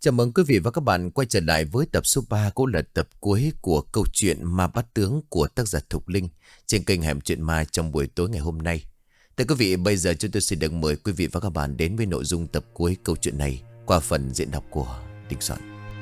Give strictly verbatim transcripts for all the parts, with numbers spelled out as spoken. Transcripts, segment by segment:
Chào mừng quý vị và các bạn quay trở lại với tập số ba, cũng là tập cuối của câu chuyện Ma Bát Tướng của tác giả Thục Linh trên kênh Hẻm Chuyện Ma trong buổi tối ngày hôm nay. Thưa quý vị, bây giờ chúng tôi xin được mời quý vị và các bạn đến với nội dung tập cuối câu chuyện này qua phần diễn đọc của Đình Soạn.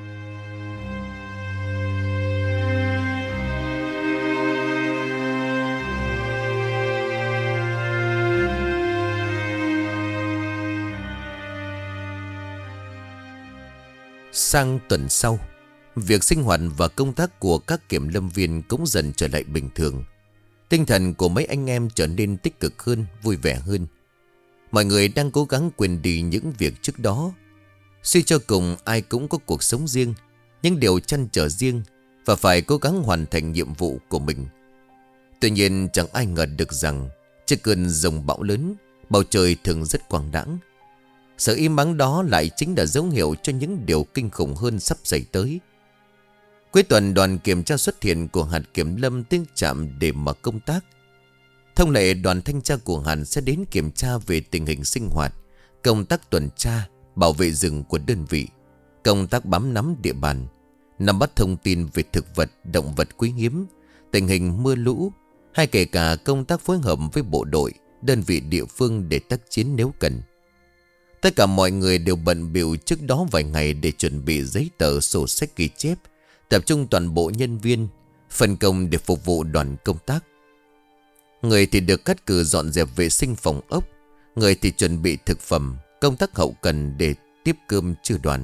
Sang tuần sau, việc sinh hoạt và công tác của các kiểm lâm viên cũng dần trở lại bình thường. Tinh thần của mấy anh em trở nên tích cực hơn, vui vẻ hơn. Mọi người đang cố gắng quên đi những việc trước đó. Suy cho cùng, ai cũng có cuộc sống riêng, những điều trăn trở riêng và phải cố gắng hoàn thành nhiệm vụ của mình. Tuy nhiên chẳng ai ngờ được rằng trước cơn dòng bão lớn, bầu trời thường rất quang đãng. Sự im ắng đó lại chính là dấu hiệu cho những điều kinh khủng hơn sắp xảy tới. Cuối tuần, đoàn kiểm tra xuất hiện của hạt kiểm lâm tới trạm để mà công tác. Thông lệ, đoàn thanh tra của hạt sẽ đến kiểm tra về tình hình sinh hoạt, công tác tuần tra, bảo vệ rừng của đơn vị, công tác bám nắm địa bàn, nắm bắt thông tin về thực vật, động vật quý hiếm, tình hình mưa lũ, hay kể cả công tác phối hợp với bộ đội, đơn vị địa phương để tác chiến nếu cần. Tất cả mọi người đều bận bịu trước đó vài ngày để chuẩn bị giấy tờ, sổ sách ghi chép, tập trung toàn bộ nhân viên, phân công để phục vụ đoàn công tác. Người thì được cắt cử dọn dẹp vệ sinh phòng ốc, người thì chuẩn bị thực phẩm, công tác hậu cần để tiếp cơm trưa đoàn.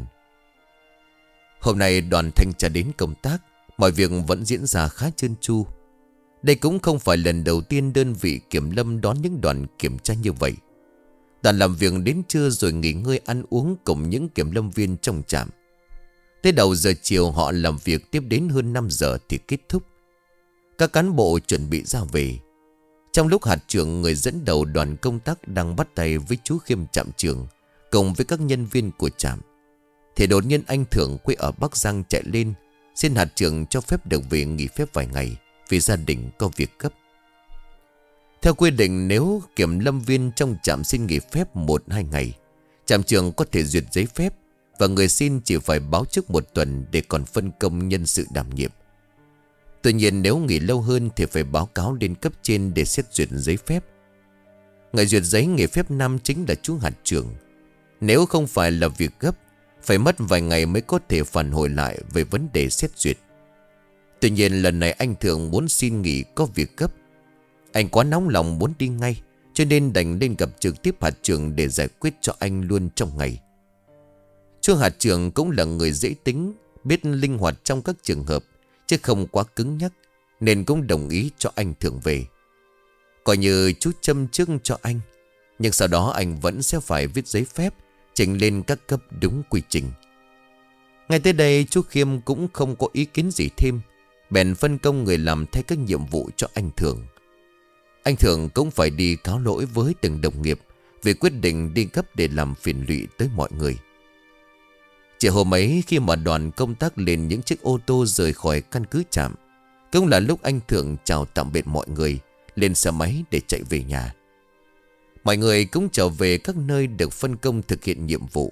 Hôm nay đoàn thanh tra đến công tác, mọi việc vẫn diễn ra khá trơn tru. Đây cũng không phải lần đầu tiên đơn vị kiểm lâm đón những đoàn kiểm tra như vậy. Đoàn làm việc đến trưa rồi nghỉ ngơi ăn uống cùng những kiểm lâm viên trong trạm. Tới đầu giờ chiều họ làm việc tiếp đến hơn năm giờ thì kết thúc. Các cán bộ chuẩn bị ra về. Trong lúc hạt trưởng, người dẫn đầu đoàn công tác, đang bắt tay với chú Khiêm trạm trưởng cùng với các nhân viên của trạm, thì đột nhiên anh Thưởng quê ở Bắc Giang chạy lên xin hạt trưởng cho phép được về nghỉ phép vài ngày vì gia đình có việc gấp. Theo quy định, nếu kiểm lâm viên trong trạm xin nghỉ phép một hai ngày, trạm trưởng có thể duyệt giấy phép, và người xin chỉ phải báo trước một tuần để còn phân công nhân sự đảm nhiệm. Tuy nhiên nếu nghỉ lâu hơn thì phải báo cáo lên cấp trên để xét duyệt giấy phép. Người duyệt giấy nghỉ phép năm chính là chú hạt trưởng. Nếu không phải là việc gấp, phải mất vài ngày mới có thể phản hồi lại về vấn đề xét duyệt. Tuy nhiên lần này anh Thượng muốn xin nghỉ có việc gấp. Anh quá nóng lòng muốn đi ngay, cho nên đành lên gặp trực tiếp hạt trưởng để giải quyết cho anh luôn trong ngày. Chú hạt trưởng cũng là người dễ tính, biết linh hoạt trong các trường hợp, chứ không quá cứng nhắc, nên cũng đồng ý cho anh Thượng về. Coi như chú châm trước cho anh, nhưng sau đó anh vẫn sẽ phải viết giấy phép, trình lên các cấp đúng quy trình. Ngay tới đây chú Khiêm cũng không có ý kiến gì thêm, bèn phân công người làm thay các nhiệm vụ cho anh Thượng. Anh Thượng cũng phải đi cáo lỗi với từng đồng nghiệp về quyết định đi gấp để làm phiền lụy tới mọi người. Chiều hôm ấy, khi mà đoàn công tác lên những chiếc ô tô rời khỏi căn cứ trạm, cũng là lúc anh Thượng chào tạm biệt mọi người, lên xe máy để chạy về nhà. Mọi người cũng trở về các nơi được phân công thực hiện nhiệm vụ.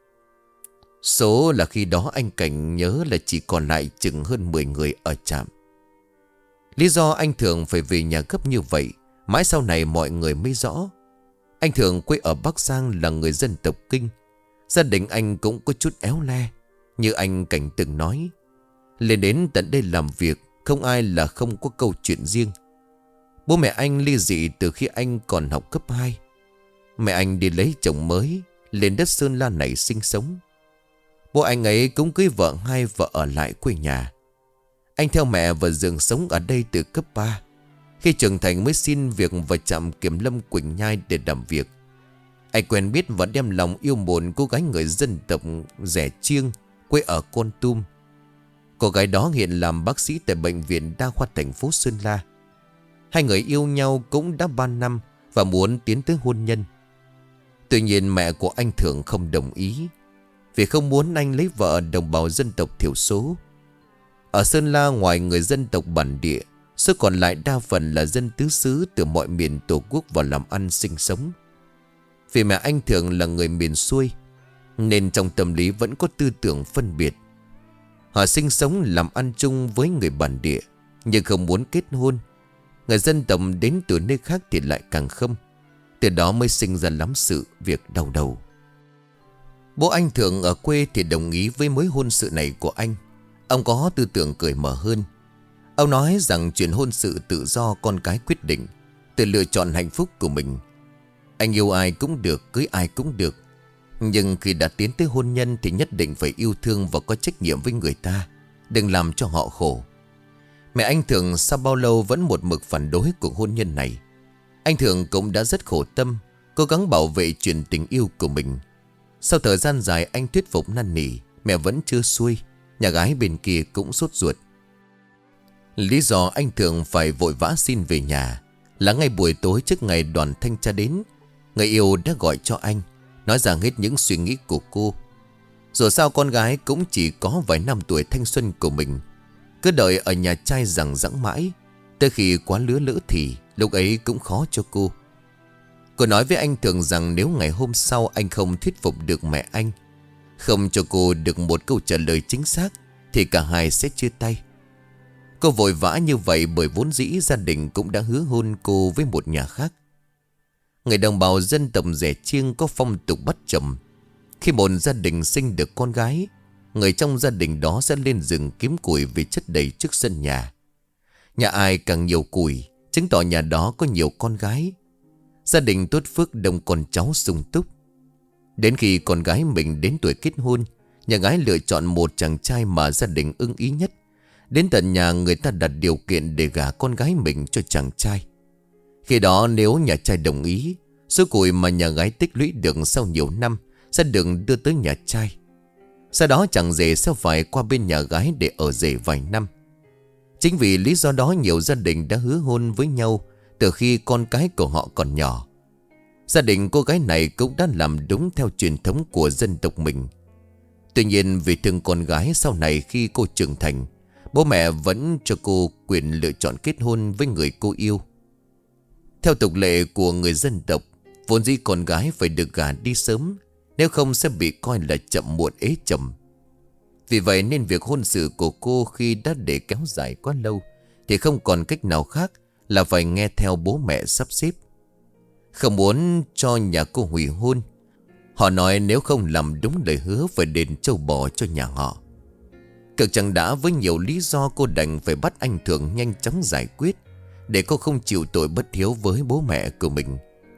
Số là khi đó anh Cảnh nhớ là chỉ còn lại chừng hơn mười người ở trạm. Lý do anh Thượng phải về nhà gấp như vậy, mãi sau này mọi người mới rõ. Anh Thượng quê ở Bắc Giang, là người dân tộc Kinh. Gia đình anh cũng có chút éo le, như anh Cảnh từng nói. Lên đến tận đây làm việc, không ai là không có câu chuyện riêng. Bố mẹ anh ly dị từ khi anh còn học cấp hai. Mẹ anh đi lấy chồng mới, lên đất Sơn La này sinh sống. Bố anh ấy cũng cưới vợ hai và ở lại quê nhà. Anh theo mẹ và dường sống ở đây từ cấp ba. Khi trưởng thành mới xin việc vào trạm kiểm lâm Quỳnh Nhai để làm việc. Anh quen biết và đem lòng yêu một cô gái người dân tộc Rẻ Chiêng, quê ở Kon Tum. Cô gái đó hiện làm bác sĩ tại bệnh viện đa khoa thành phố Sơn La. Hai người yêu nhau cũng đã ba năm và muốn tiến tới hôn nhân. Tuy nhiên mẹ của anh Thượng không đồng ý, vì không muốn anh lấy vợ đồng bào dân tộc thiểu số. Ở Sơn La, ngoài người dân tộc bản địa, số còn lại đa phần là dân tứ xứ từ mọi miền tổ quốc vào làm ăn sinh sống. Vì mẹ anh Thượng là người miền xuôi, nên trong tâm lý vẫn có tư tưởng phân biệt. Họ sinh sống làm ăn chung với người bản địa, nhưng không muốn kết hôn. Người dân tộc đến từ nơi khác thì lại càng không. Từ đó mới sinh ra lắm sự việc đau đầu. Bố anh Thượng ở quê thì đồng ý với mối hôn sự này của anh. Ông có tư tưởng cởi mở hơn. Ông nói rằng chuyện hôn sự tự do con cái quyết định, tự lựa chọn hạnh phúc của mình. Anh yêu ai cũng được, cưới ai cũng được. Nhưng khi đã tiến tới hôn nhân thì nhất định phải yêu thương và có trách nhiệm với người ta, đừng làm cho họ khổ. Mẹ anh Thường sau bao lâu vẫn một mực phản đối cuộc hôn nhân này. Anh Thường cũng đã rất khổ tâm, cố gắng bảo vệ chuyện tình yêu của mình. Sau thời gian dài anh thuyết phục năn nỉ, mẹ vẫn chưa xuôi. Nhà gái bên kia cũng sốt ruột. Lý do anh Thường phải vội vã xin về nhà là ngay buổi tối trước ngày đoàn thanh tra đến, người yêu đã gọi cho anh, nói ra hết những suy nghĩ của cô. Dù sao con gái cũng chỉ có vài năm tuổi thanh xuân của mình, cứ đợi ở nhà trai rằng rẵng mãi, tới khi quá lứa lỡ thì lúc ấy cũng khó cho cô. Cô nói với anh Thường rằng nếu ngày hôm sau anh không thuyết phục được mẹ anh, không cho cô được một câu trả lời chính xác, thì cả hai sẽ chia tay. Cô vội vã như vậy bởi vốn dĩ gia đình cũng đã hứa hôn cô với một nhà khác. Người đồng bào dân tộc Rẻ Chiêng có phong tục bắt chồng. Khi một gia đình sinh được con gái, người trong gia đình đó sẽ lên rừng kiếm củi về chất đầy trước sân nhà. Nhà ai càng nhiều củi, chứng tỏ nhà đó có nhiều con gái. Gia đình tốt phước đông con cháu sung túc. Đến khi con gái mình đến tuổi kết hôn, nhà gái lựa chọn một chàng trai mà gia đình ưng ý nhất. Đến tận nhà người ta đặt điều kiện để gả con gái mình cho chàng trai. Khi đó nếu nhà trai đồng ý, số củi mà nhà gái tích lũy được sau nhiều năm sẽ được đưa tới nhà trai. Sau đó chàng rể sẽ phải qua bên nhà gái để ở rể vài năm. Chính vì lý do đó nhiều gia đình đã hứa hôn với nhau từ khi con cái của họ còn nhỏ. Gia đình cô gái này cũng đã làm đúng theo truyền thống của dân tộc mình. Tuy nhiên vì thương con gái, sau này khi cô trưởng thành, bố mẹ vẫn cho cô quyền lựa chọn kết hôn với người cô yêu. Theo tục lệ của người dân tộc, vốn dĩ con gái phải được gả đi sớm, nếu không sẽ bị coi là chậm muộn ế chồng. Vì vậy nên việc hôn sự của cô khi đã để kéo dài quá lâu thì không còn cách nào khác là phải nghe theo bố mẹ sắp xếp. Không muốn cho nhà cô hủy hôn, họ nói nếu không làm đúng lời hứa phải đền trâu bò cho nhà họ. Cực chẳng đã với nhiều lý do cô đành phải bắt anh Thường nhanh chóng giải quyết, để cô không chịu tội bất hiếu với bố mẹ của mình.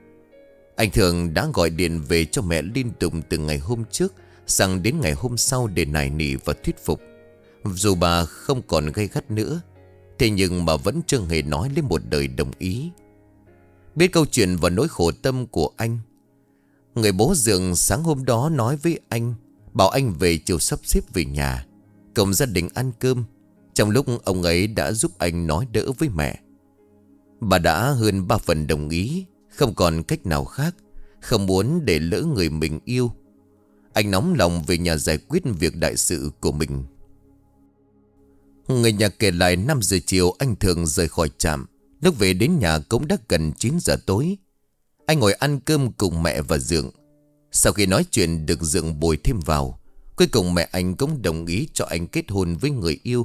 Anh Thường đã gọi điện về cho mẹ liên tục từ ngày hôm trước sang đến ngày hôm sau để nài nỉ và thuyết phục. Dù bà không còn gay gắt nữa, thế nhưng mà vẫn chưa hề nói lên một lời đồng ý. Biết câu chuyện và nỗi khổ tâm của anh, người bố Dượng sáng hôm đó nói với anh, bảo anh về chiều sắp xếp về nhà cùng gia đình ăn cơm. Trong lúc ông ấy đã giúp anh nói đỡ với mẹ, bà đã hơn ba phần đồng ý. Không còn cách nào khác, không muốn để lỡ người mình yêu. Anh nóng lòng về nhà giải quyết việc đại sự của mình. Người nhà kể lại năm giờ chiều anh Thường rời khỏi trạm. Lúc về đến nhà cũng đã gần chín giờ tối. Anh ngồi ăn cơm cùng mẹ và Dượng. Sau khi nói chuyện được Dượng bồi thêm vào, cuối cùng mẹ anh cũng đồng ý cho anh kết hôn với người yêu.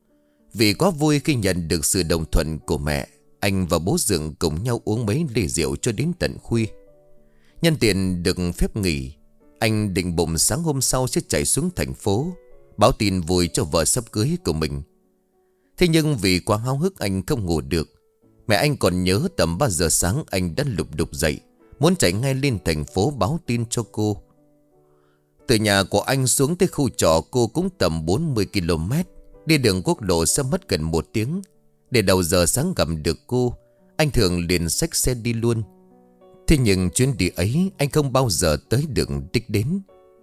Vì quá vui khi nhận được sự đồng thuận của mẹ, anh và bố Dượng cùng nhau uống mấy ly rượu cho đến tận khuya. Nhân tiện được phép nghỉ, anh định bụng sáng hôm sau sẽ chạy xuống thành phố báo tin vui cho vợ sắp cưới của mình. Thế nhưng vì quá háo hức anh không ngủ được. Mẹ anh còn nhớ tầm ba giờ sáng anh đã lục đục dậy, muốn chạy ngay lên thành phố báo tin cho cô. Từ nhà của anh xuống tới khu trọ cô cũng tầm bốn mươi ki lô mét. Đi đường quốc lộ sẽ mất gần một tiếng. Để đầu giờ sáng gặp được cô, anh Thường liền xách xe đi luôn. Thế nhưng chuyến đi ấy anh không bao giờ tới được đích đến.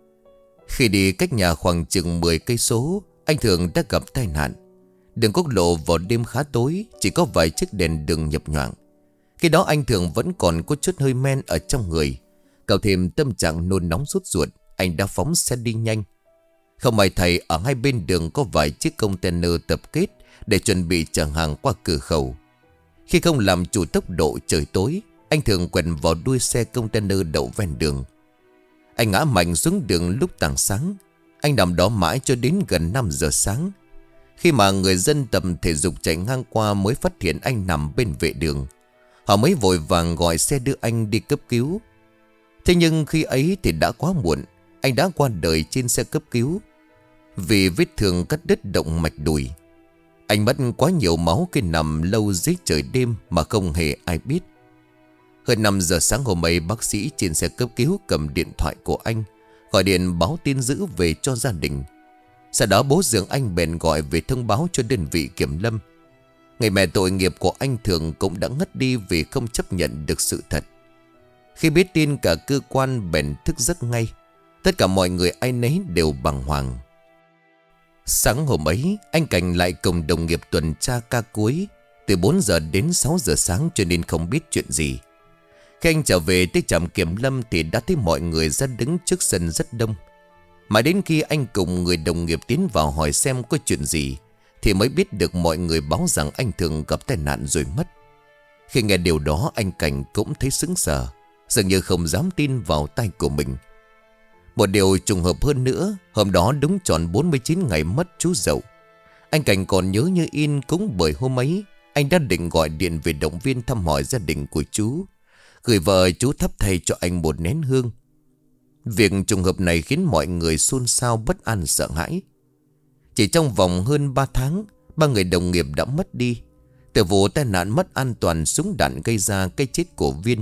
Khi đi cách nhà khoảng chừng mười cây số, anh Thường đã gặp tai nạn. Đường quốc lộ vào đêm khá tối, chỉ có vài chiếc đèn đường nhập nhoạng. Khi đó anh Thường vẫn còn có chút hơi men ở trong người, cộng thêm tâm trạng nôn nóng sốt ruột, anh đã phóng xe đi nhanh. Không may thầy ở hai bên đường có vài chiếc container tập kết để chuẩn bị chở hàng qua cửa khẩu. Khi không làm chủ tốc độ, trời tối, anh Thường quẹt vào đuôi xe container đậu ven đường. Anh ngã mạnh xuống đường lúc tảng sáng. Anh nằm đó mãi cho đến gần năm giờ sáng. Khi mà người dân tập thể dục chạy ngang qua mới phát hiện anh nằm bên vệ đường. Họ mới vội vàng gọi xe đưa anh đi cấp cứu. Thế nhưng khi ấy thì đã quá muộn. Anh đã qua đời trên xe cấp cứu vì vết thương cắt đứt động mạch đùi. Anh mất quá nhiều máu khi nằm lâu dưới trời đêm mà không hề ai biết. Hơn năm giờ sáng hôm ấy, bác sĩ trên xe cấp cứu cầm điện thoại của anh, gọi điện báo tin dữ về cho gia đình. Sau đó bố dượng anh bèn gọi về thông báo cho đơn vị kiểm lâm. Người mẹ tội nghiệp của anh Thường cũng đã ngất đi vì không chấp nhận được sự thật. Khi biết tin, cả cơ quan bèn thức giấc ngay. Tất cả mọi người ai nấy đều bàng hoàng. Sáng hôm ấy, anh Cảnh lại cùng đồng nghiệp tuần tra ca cuối từ bốn giờ đến sáu giờ sáng, cho nên không biết chuyện gì. Khi anh trở về tới trạm kiểm lâm thì đã thấy mọi người ra đứng trước sân rất đông. Mãi đến khi anh cùng người đồng nghiệp tiến vào hỏi xem có chuyện gì thì mới biết được mọi người báo rằng anh Thường gặp tai nạn rồi mất. Khi nghe điều đó, anh Cảnh cũng thấy sững sờ, dường như không dám tin vào tai của mình. Một điều trùng hợp hơn nữa, hôm đó đúng tròn bốn mươi chín ngày mất chú Dậu. Anh Cảnh còn nhớ như in, cũng bởi hôm ấy anh đã định gọi điện về động viên thăm hỏi gia đình của chú, gửi vợ chú thắp thay cho anh một nén hương. Việc trùng hợp này khiến mọi người xôn xao, bất an, sợ hãi. Chỉ trong vòng hơn ba tháng, ba người đồng nghiệp đã mất đi. Từ vụ tai nạn mất an toàn súng đạn gây ra cái chết của Viên.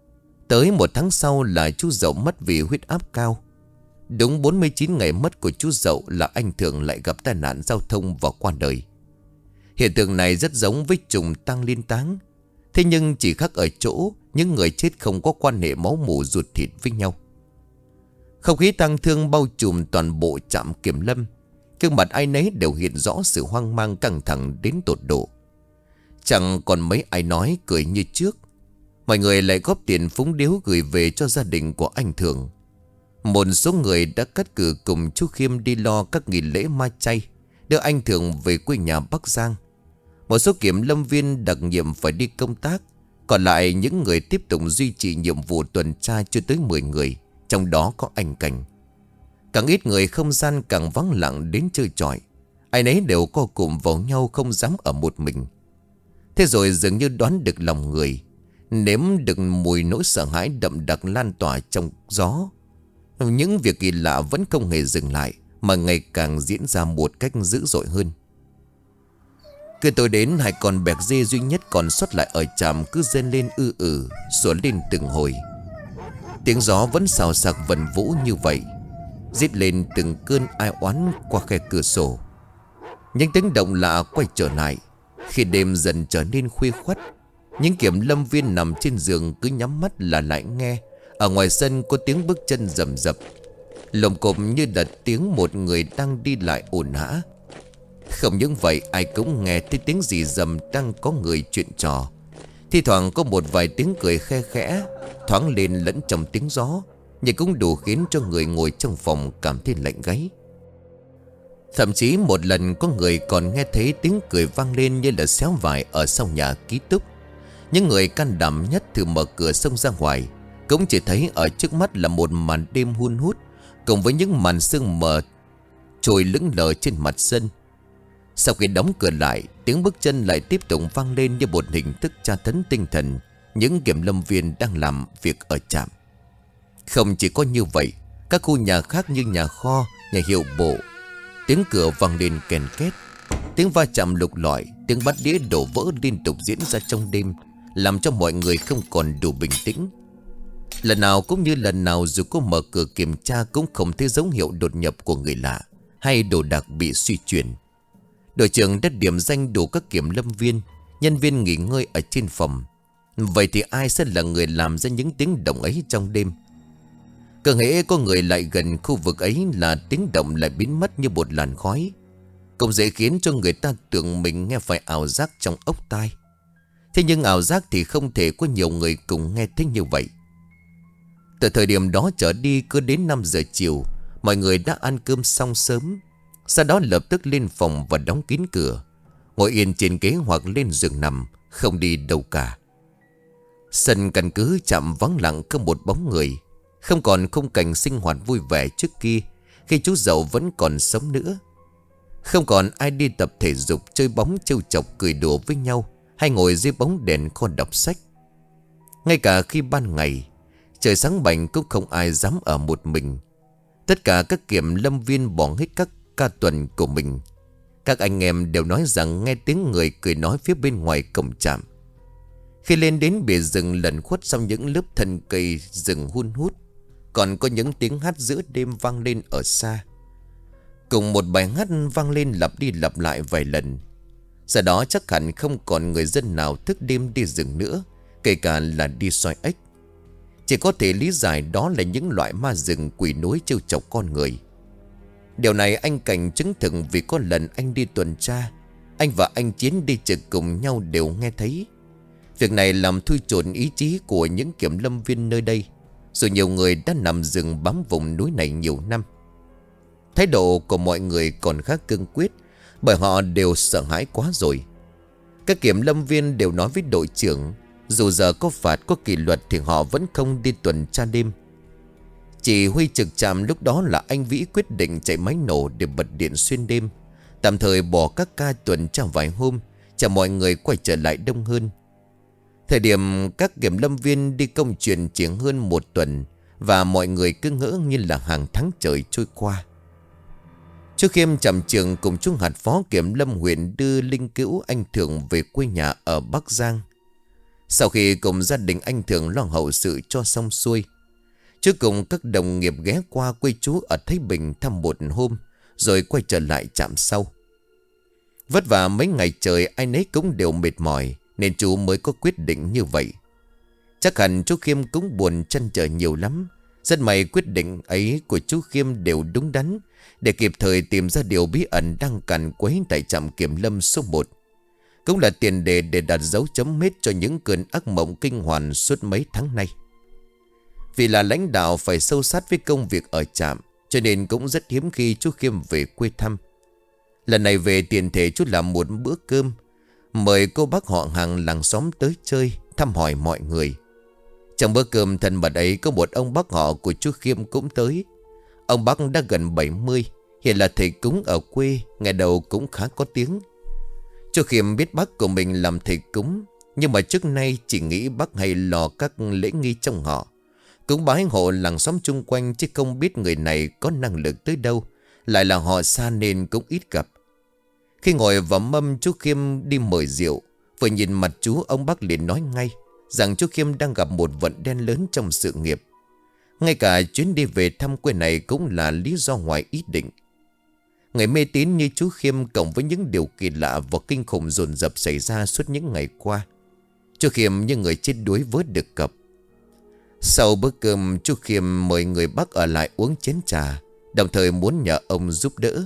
Tới một tháng sau là chú Dậu mất vì huyết áp cao. Đúng bốn mươi chín ngày mất của chú Dậu là anh Thường lại gặp tai nạn giao thông và qua đời. Hiện tượng này rất giống với trùng tang liên táng. Thế nhưng chỉ khác ở chỗ những người chết không có quan hệ máu mủ ruột thịt với nhau. Không khí tang thương bao trùm toàn bộ trạm kiểm lâm. Gương mặt ai nấy đều hiện rõ sự hoang mang, căng thẳng đến tột độ. Chẳng còn mấy ai nói cười như trước. Mọi người lại góp tiền phúng điếu gửi về cho gia đình của anh Thường. Một số người đã cắt cử cùng chú Khiêm đi lo các nghi lễ ma chay, đưa anh Thường về quê nhà Bắc Giang. Một số kiểm lâm viên đặc nhiệm phải đi công tác. Còn lại những người tiếp tục duy trì nhiệm vụ tuần tra chưa tới mười người, trong đó có anh Cảnh. Càng ít người, không gian càng vắng lặng đến chơi chọi. Ai nấy đều co cụm vào nhau, không dám ở một mình. Thế rồi dường như đoán được lòng người, nếm được mùi nỗi sợ hãi đậm đặc lan tỏa trong gió. Những việc kỳ lạ vẫn không hề dừng lại, mà ngày càng diễn ra một cách dữ dội hơn. Cứ tối đến, hai con bẹc dê duy nhất còn sót lại ở trạm cứ rên lên ư ử, sủa lên từng hồi. Tiếng gió vẫn xào xạc vần vũ như vậy, rít lên từng cơn ai oán qua khe cửa sổ. Những tiếng động lạ quay trở lại. Khi đêm dần trở nên khuya khoắt, những kiểm lâm viên nằm trên giường cứ nhắm mắt là lại nghe ở ngoài sân có tiếng bước chân rầm rập, lồm cồm như là tiếng một người đang đi lại ồn ào. Không những vậy, ai cũng nghe thấy tiếng gì rầm đang có người chuyện trò. Thi thoảng có một vài tiếng cười khe khẽ thoáng lên lẫn trong tiếng gió, nhưng cũng đủ khiến cho người ngồi trong phòng cảm thấy lạnh gáy. Thậm chí một lần có người còn nghe thấy tiếng cười vang lên như là xéo vải ở sau nhà ký túc. Những người can đảm nhất thử mở cửa xông ra ngoài, cũng chỉ thấy ở trước mắt là một màn đêm hun hút, cùng với những màn sương mờ trôi lững lờ trên mặt sân. Sau khi đóng cửa lại, tiếng bước chân lại tiếp tục vang lên như một hình thức tra tấn tinh thần những kiểm lâm viên đang làm việc ở trạm. Không chỉ có như vậy, các khu nhà khác như nhà kho, nhà hiệu bộ, tiếng cửa vang lên kèn két, tiếng va chạm lục lọi, tiếng bát đĩa đổ vỡ liên tục diễn ra trong đêm, làm cho mọi người không còn đủ bình tĩnh. Lần nào cũng như lần nào, dù có mở cửa kiểm tra cũng không thấy dấu hiệu đột nhập của người lạ hay đồ đạc bị suy chuyển. Đội trưởng đã điểm danh đủ các kiểm lâm viên, nhân viên nghỉ ngơi ở trên phòng. Vậy thì ai sẽ là người làm ra những tiếng động ấy trong đêm? Cứ hễ có người lại gần khu vực ấy là tiếng động lại biến mất như một làn khói, cũng dễ khiến cho người ta tưởng mình nghe phải ảo giác trong ốc tai. Thế nhưng ảo giác thì không thể có nhiều người cùng nghe thấy như vậy. Từ thời điểm đó trở đi, cứ đến năm giờ chiều, mọi người đã ăn cơm xong sớm, sau đó lập tức lên phòng và đóng kín cửa, ngồi yên trên ghế hoặc lên giường nằm, không đi đâu cả. Sân căn cứ trạm vắng lặng, không một bóng người. Không còn khung cảnh sinh hoạt vui vẻ trước kia khi chú Dậu vẫn còn sống nữa. Không còn ai đi tập thể dục, chơi bóng trêu chọc cười đùa với nhau, hay ngồi dưới bóng đèn kho đọc sách. Ngay cả khi ban ngày trời sáng bảnh cũng không ai dám ở một mình. Tất cả các kiểm lâm viên bỏ hết các ca tuần của mình. Các anh em đều nói rằng nghe tiếng người cười nói phía bên ngoài cổng trạm. Khi lên đến bìa rừng lẩn khuất sau những lớp thân cây rừng hun hút, còn có những tiếng hát giữa đêm vang lên ở xa. Cùng một bài hát vang lên lặp đi lặp lại vài lần. Giờ đó chắc hẳn không còn người dân nào thức đêm đi rừng nữa, kể cả là đi soi ếch. Chỉ có thể lý giải đó là những loại ma rừng quỷ núi trêu chọc con người. Điều này anh Cảnh chứng thực vì có lần anh đi tuần tra, anh và anh Chiến đi trực cùng nhau đều nghe thấy. Việc này làm thui chồn ý chí của những kiểm lâm viên nơi đây, dù nhiều người đã nằm rừng bám vùng núi này nhiều năm. Thái độ của mọi người còn khá cương quyết, bởi họ đều sợ hãi quá rồi. Các kiểm lâm viên đều nói với đội trưởng, dù giờ có phạt có kỷ luật thì họ vẫn không đi tuần tra đêm. Chỉ huy trực trạm lúc đó là anh Vĩ quyết định chạy máy nổ để bật điện xuyên đêm, tạm thời bỏ các ca tuần tra vài hôm, chờ mọi người quay trở lại đông hơn. Thời điểm các kiểm lâm viên đi công chuyện chỉ hơn một tuần, và mọi người cứ ngỡ như là hàng tháng trời trôi qua. Chú Khiêm trạm trưởng cùng chú hạt phó kiểm lâm huyện đưa linh cữu anh Thường về quê nhà ở Bắc Giang. Sau khi cùng gia đình anh Thường lo hậu sự cho xong xuôi, chú cùng các đồng nghiệp ghé qua quê chú ở Thái Bình thăm một hôm, rồi quay trở lại trạm sau. Vất vả mấy ngày trời ai nấy cũng đều mệt mỏi, nên chú mới có quyết định như vậy. Chắc hẳn chú Khiêm cũng buồn trăn trở nhiều lắm. Rất may quyết định ấy của chú Khiêm đều đúng đắn, để kịp thời tìm ra điều bí ẩn đang càn quấy tại trạm kiểm lâm số một. Cũng là tiền đề để đặt dấu chấm hết cho những cơn ác mộng kinh hoàng suốt mấy tháng nay. Vì là lãnh đạo phải sâu sát với công việc ở trạm, cho nên cũng rất hiếm khi chú Khiêm về quê thăm. Lần này về tiền thể chú làm một bữa cơm, mời cô bác họ hàng làng xóm tới chơi, thăm hỏi mọi người. Trong bữa cơm thân mật ấy có một ông bác họ của chú Khiêm cũng tới. Ông bác đã gần bảy mươi, hiện là thầy cúng ở quê, ngày đầu cũng khá có tiếng. Chú Khiêm biết bác của mình làm thầy cúng, nhưng mà trước nay chỉ nghĩ bác hay lo các lễ nghi trong họ, cúng bái hộ làng xóm chung quanh, chứ không biết người này có năng lực tới đâu, lại là họ xa nên cũng ít gặp. Khi ngồi vào mâm chú Khiêm đi mời rượu, vừa nhìn mặt chú, ông bác liền nói ngay rằng chú Khiêm đang gặp một vận đen lớn trong sự nghiệp. Ngay cả chuyến đi về thăm quê này cũng là lý do ngoài ý định. Người mê tín như chú Khiêm cộng với những điều kỳ lạ và kinh khủng dồn dập xảy ra suốt những ngày qua, chú Khiêm như người chết đuối vớt được cập. Sau bữa cơm, chú Khiêm mời người bác ở lại uống chén trà, đồng thời muốn nhờ ông giúp đỡ.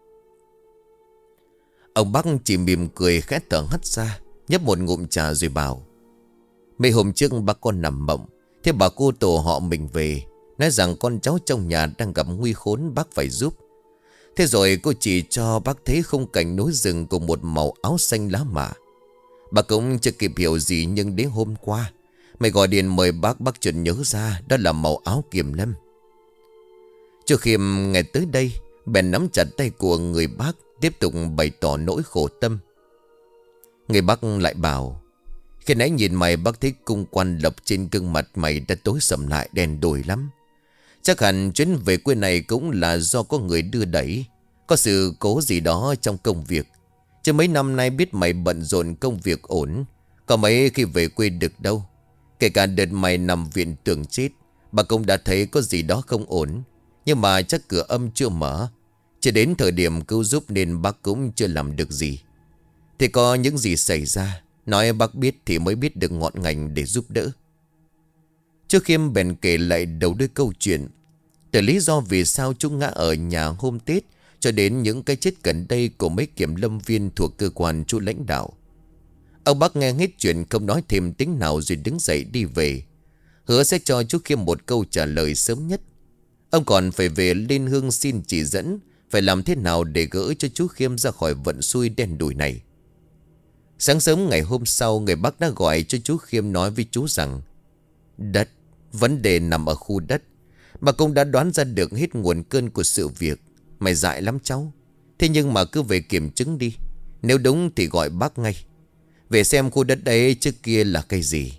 Ông bác chỉ mỉm cười khẽ thở hắt ra, nhấp một ngụm trà rồi bảo: Mấy hôm trước bác con nằm mộng, thế bà cô tổ họ mình về, nói rằng con cháu trong nhà đang gặp nguy khốn, bác phải giúp. Thế rồi cô chỉ cho bác thấy khung cảnh núi rừng cùng một màu áo xanh lá mạ. Bà cũng chưa kịp hiểu gì, nhưng đến hôm qua mày gọi điện mời bác, bác chợt nhớ ra đó là màu áo kiểm lâm. Chú Khiêm nghe tới đây bèn nắm chặt tay của người bác, tiếp tục bày tỏ nỗi khổ tâm. Người bác lại bảo: Khi nãy nhìn mày bác thấy cung quan lộc trên gương mặt mày đã tối sầm lại, đen đủi lắm. Chắc hẳn chuyến về quê này cũng là do có người đưa đẩy, có sự cố gì đó trong công việc. Chứ mấy năm nay biết mày bận rộn công việc ổn, có mấy khi về quê được đâu. Kể cả đợt mày nằm viện tưởng chết, bà cũng đã thấy có gì đó không ổn. Nhưng mà chắc cửa âm chưa mở, chỉ đến thời điểm cứu giúp nên bác cũng chưa làm được gì. Thì có những gì xảy ra, nói bác biết thì mới biết được ngọn ngành để giúp đỡ. Chú Khiêm bèn kể lại đầu đuôi câu chuyện, từ lý do vì sao chú ngã ở nhà hôm Tết, cho đến những cái chết gần đây của mấy kiểm lâm viên thuộc cơ quan chú lãnh đạo. Ông bác nghe hết chuyện không nói thêm tiếng nào, rồi đứng dậy đi về, hứa sẽ cho chú Khiêm một câu trả lời sớm nhất. Ông còn phải về lên hương xin chỉ dẫn phải làm thế nào để gỡ cho chú Khiêm ra khỏi vận xui đen đủi này. Sáng sớm ngày hôm sau, người bác đã gọi cho chú Khiêm nói với chú rằng đất, vấn đề nằm ở khu đất. Bà cũng đã đoán ra được hết nguồn cơn của sự việc. Mày dại lắm cháu. Thế nhưng mà cứ về kiểm chứng đi. Nếu đúng thì gọi bác ngay. Về xem khu đất đấy trước kia là cây gì.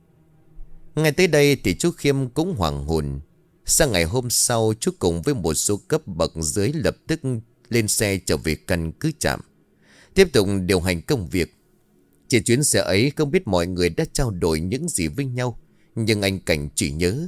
Ngay tới đây thì chú Khiêm cũng hoảng hồn. Sang ngày hôm sau, chú cùng với một số cấp bậc dưới lập tức lên xe trở về căn cứ trạm, tiếp tục điều hành công việc. Trên chuyến xe ấy không biết mọi người đã trao đổi những gì với nhau, nhưng anh Cảnh chỉ nhớ.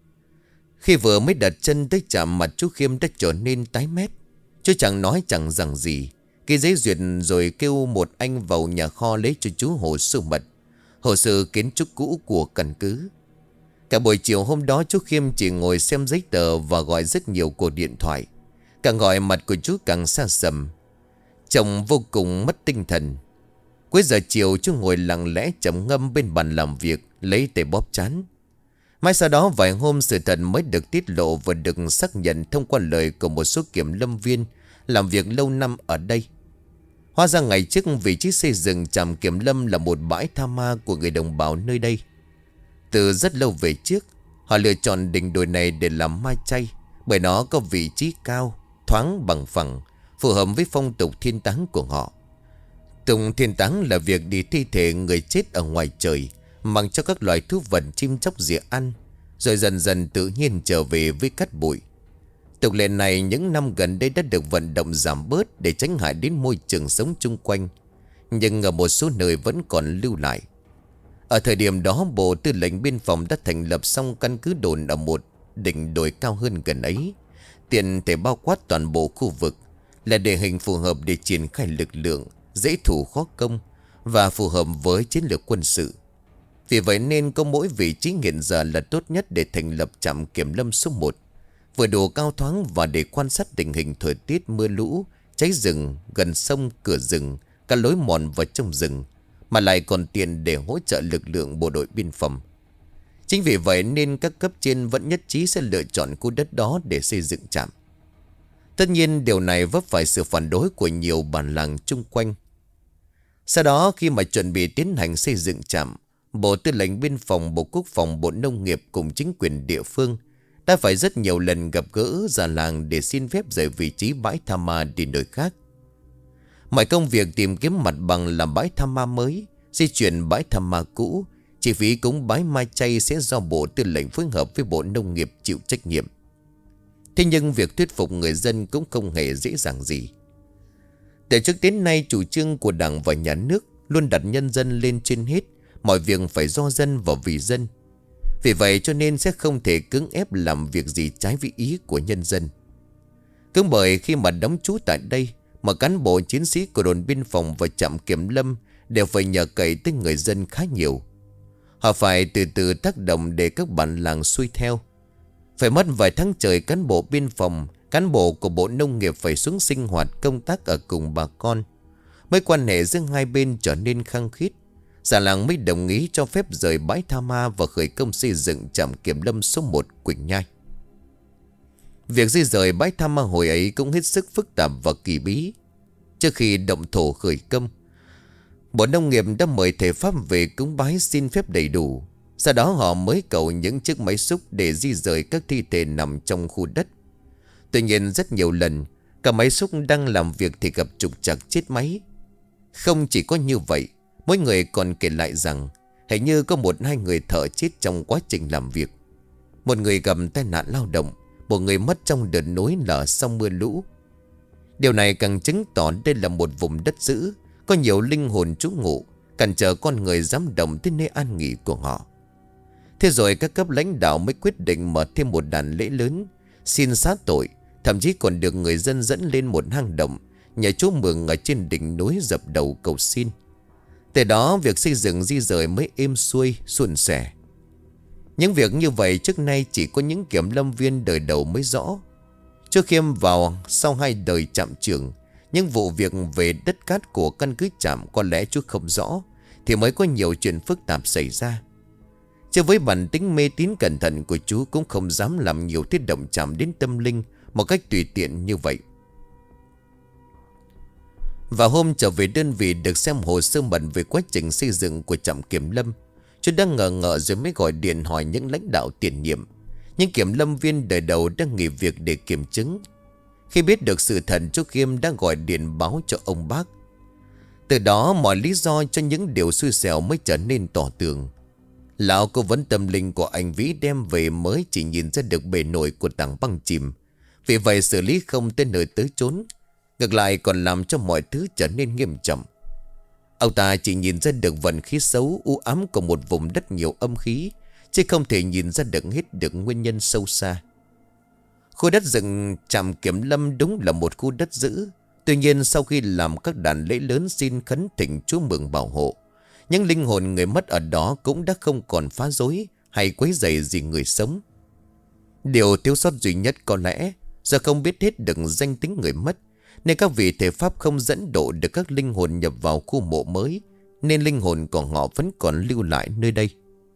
Khi vừa mới đặt chân tới trạm, mặt chú Khiêm đã trở nên tái mét. Chú chẳng nói chẳng rằng gì, ký giấy duyệt rồi kêu một anh vào nhà kho lấy cho chú hồ sơ mật, hồ sơ kiến trúc cũ của căn cứ. Cả buổi chiều hôm đó chú Khiêm chỉ ngồi xem giấy tờ và gọi rất nhiều cuộc điện thoại. Càng gọi mặt của chú càng xa sầm, chồng vô cùng mất tinh thần. Cuối giờ chiều chú ngồi lặng lẽ trầm ngâm bên bàn làm việc, lấy tay bóp trán. Mai sau đó vài hôm sự thật mới được tiết lộ và được xác nhận thông qua lời của một số kiểm lâm viên làm việc lâu năm ở đây. Hóa ra ngày trước vị trí xây dựng trạm kiểm lâm là một bãi tha ma của người đồng bào nơi đây. Từ rất lâu về trước, họ lựa chọn đỉnh đồi này để làm mai chay, bởi nó có vị trí cao, thoáng bằng phẳng, phù hợp với phong tục thiên táng của họ. Tụng thiên táng là việc đi thi thể người chết ở ngoài trời, mang cho các loài thú vật chim chóc dịa ăn, rồi dần dần tự nhiên trở về với cát bụi. Tục lệ này những năm gần đây đã được vận động giảm bớt để tránh hại đến môi trường sống chung quanh, nhưng ở một số nơi vẫn còn lưu lại. Ở thời điểm đó, Bộ Tư lệnh Biên phòng đã thành lập xong căn cứ đồn ở một đỉnh đồi cao hơn gần ấy, tiện thể bao quát toàn bộ khu vực, là địa hình phù hợp để triển khai lực lượng, dễ thủ khó công và phù hợp với chiến lược quân sự. Vì vậy nên có mỗi vị trí hiện giờ là tốt nhất để thành lập trạm kiểm lâm số một, vừa đủ cao thoáng và để quan sát tình hình thời tiết mưa lũ, cháy rừng, gần sông, cửa rừng, các lối mòn vào trong rừng, mà lại còn tiện để hỗ trợ lực lượng bộ đội biên phòng. Chính vì vậy nên các cấp trên vẫn nhất trí sẽ lựa chọn khu đất đó để xây dựng trạm. Tất nhiên điều này vấp phải sự phản đối của nhiều bản làng chung quanh. Sau đó khi mà chuẩn bị tiến hành xây dựng trạm, Bộ Tư lệnh Biên phòng, Bộ Quốc phòng, Bộ Nông nghiệp cùng chính quyền địa phương đã phải rất nhiều lần gặp gỡ già làng để xin phép rời vị trí bãi tha ma đi nơi khác. Mọi công việc tìm kiếm mặt bằng làm bãi tha ma mới, di chuyển bãi tha ma cũ, chi phí cúng bái mai chay sẽ do Bộ Tư lệnh phối hợp với Bộ Nông nghiệp chịu trách nhiệm. Thế nhưng việc thuyết phục người dân cũng không hề dễ dàng gì. Từ trước đến nay, chủ trương của Đảng và Nhà nước luôn đặt nhân dân lên trên hết, mọi việc phải do dân và vì dân. Vì vậy cho nên sẽ không thể cưỡng ép làm việc gì trái với ý của nhân dân. Cũng bởi khi mà đóng trú tại đây, mà cán bộ chiến sĩ của đồn biên phòng và trạm kiểm lâm đều phải nhờ cậy tới người dân khá nhiều. Họ phải từ từ tác động để các bản làng xuôi theo. Phải mất vài tháng trời, cán bộ biên phòng, cán bộ của Bộ Nông nghiệp phải xuống sinh hoạt công tác ở cùng bà con. Mấy quan hệ giữa hai bên trở nên khăng khít. Già làng mới đồng ý cho phép rời bãi tha ma và khởi công xây dựng trạm kiểm lâm số một Quỳnh Nhai. Việc di rời bãi tha ma hồi ấy cũng hết sức phức tạp và kỳ bí. Trước khi động thổ khởi công, Bộ Nông nghiệp đã mời thầy Pháp về cúng bái xin phép đầy đủ. Sau đó họ mới cầu những chiếc máy xúc để di rời các thi thể nằm trong khu đất. Tuy nhiên rất nhiều lần, cả máy xúc đang làm việc thì gặp trục trặc chết máy. Không chỉ có như vậy, mỗi người còn kể lại rằng hình như có một hai người thợ chết trong quá trình làm việc. Một người gặp tai nạn lao động, một người mất trong đợt núi lở sau mưa lũ. Điều này càng chứng tỏ đây là một vùng đất dữ, có nhiều linh hồn trú ngụ, cản trở con người dám động tới nơi an nghỉ của họ. Thế rồi các cấp lãnh đạo mới quyết định mở thêm một đàn lễ lớn, xin xá tội, thậm chí còn được người dân dẫn lên một hang động, nhà chú Mường ở trên đỉnh núi dập đầu cầu xin. Từ đó việc xây dựng di rời mới êm xuôi, suôn sẻ. Những việc như vậy trước nay chỉ có những kiểm lâm viên đời đầu mới rõ. Trước Khiêm vào sau hai đời trạm trưởng, những vụ việc về đất cát của căn cứ trạm có lẽ chú không rõ, thì mới có nhiều chuyện phức tạp xảy ra. Chứ với bản tính mê tín cẩn thận của chú cũng không dám làm nhiều thiết động chạm đến tâm linh một cách tùy tiện như vậy. Và hôm trở về đơn vị được xem hồ sơ mật về quá trình xây dựng của trạm kiểm lâm, chú đang ngờ ngợ rồi mới gọi điện hỏi những lãnh đạo tiền nhiệm. những kiểm lâm viên đời đầu đang nghỉ việc để kiểm chứng. Khi biết được sự thật, chú Khiêm đã gọi điện báo cho ông bác. Từ đó mọi lý do cho những điều xui xẻo mới trở nên tỏ tường. Lão cố vấn tâm linh của anh Vĩ đem về mới chỉ nhìn ra được bề nổi của tảng băng chìm. Vì vậy xử lý không tới nơi tới chốn, ngược lại còn làm cho mọi thứ trở nên nghiêm trọng. Ông ta chỉ nhìn ra được vận khí xấu u ám của một vùng đất nhiều âm khí, chứ không thể nhìn ra được hết được nguyên nhân sâu xa. Khu đất rừng trạm kiểm lâm đúng là một khu đất dữ. Tuy nhiên sau khi làm các đàn lễ lớn xin khấn thỉnh Chúa Mừng bảo hộ, những linh hồn người mất ở đó cũng đã không còn phá rối hay quấy rầy gì người sống. Điều thiếu sót duy nhất có lẽ do không biết hết được danh tính người mất, nên các vị thầy pháp không dẫn độ được các linh hồn nhập vào khu mộ mới, nên linh hồn của họ vẫn còn lưu lại nơi đây.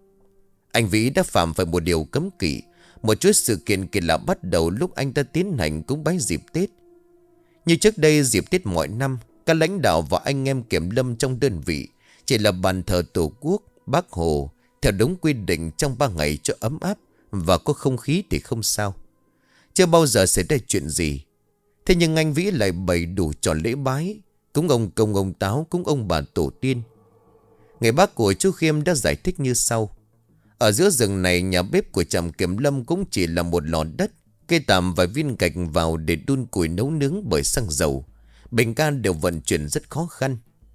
Anh Vĩ đã phạm phải một điều cấm kỵ. Một chút sự kiện kỳ lạ bắt đầu lúc anh ta tiến hành cúng bái dịp Tết. Như trước đây dịp Tết mọi năm, các lãnh đạo và anh em kiểm lâm trong đơn vị chỉ là bàn thờ Tổ quốc, Bác Hồ theo đúng quy định trong ba ngày cho ấm áp và có không khí thì không sao. Chưa bao giờ xảy ra chuyện gì. Thế nhưng anh Vĩ lại bày đủ trò lễ bái, cúng ông Công ông Táo, cúng ông bà tổ tiên. Người bác của chú Khiêm đã giải thích như sau. Ở giữa rừng này, nhà bếp của trạm kiểm lâm cũng chỉ là một lò đất, cây tạm vài viên gạch vào để đun củi nấu nướng bởi xăng dầu. Bình ga đều vận chuyển rất khó khăn.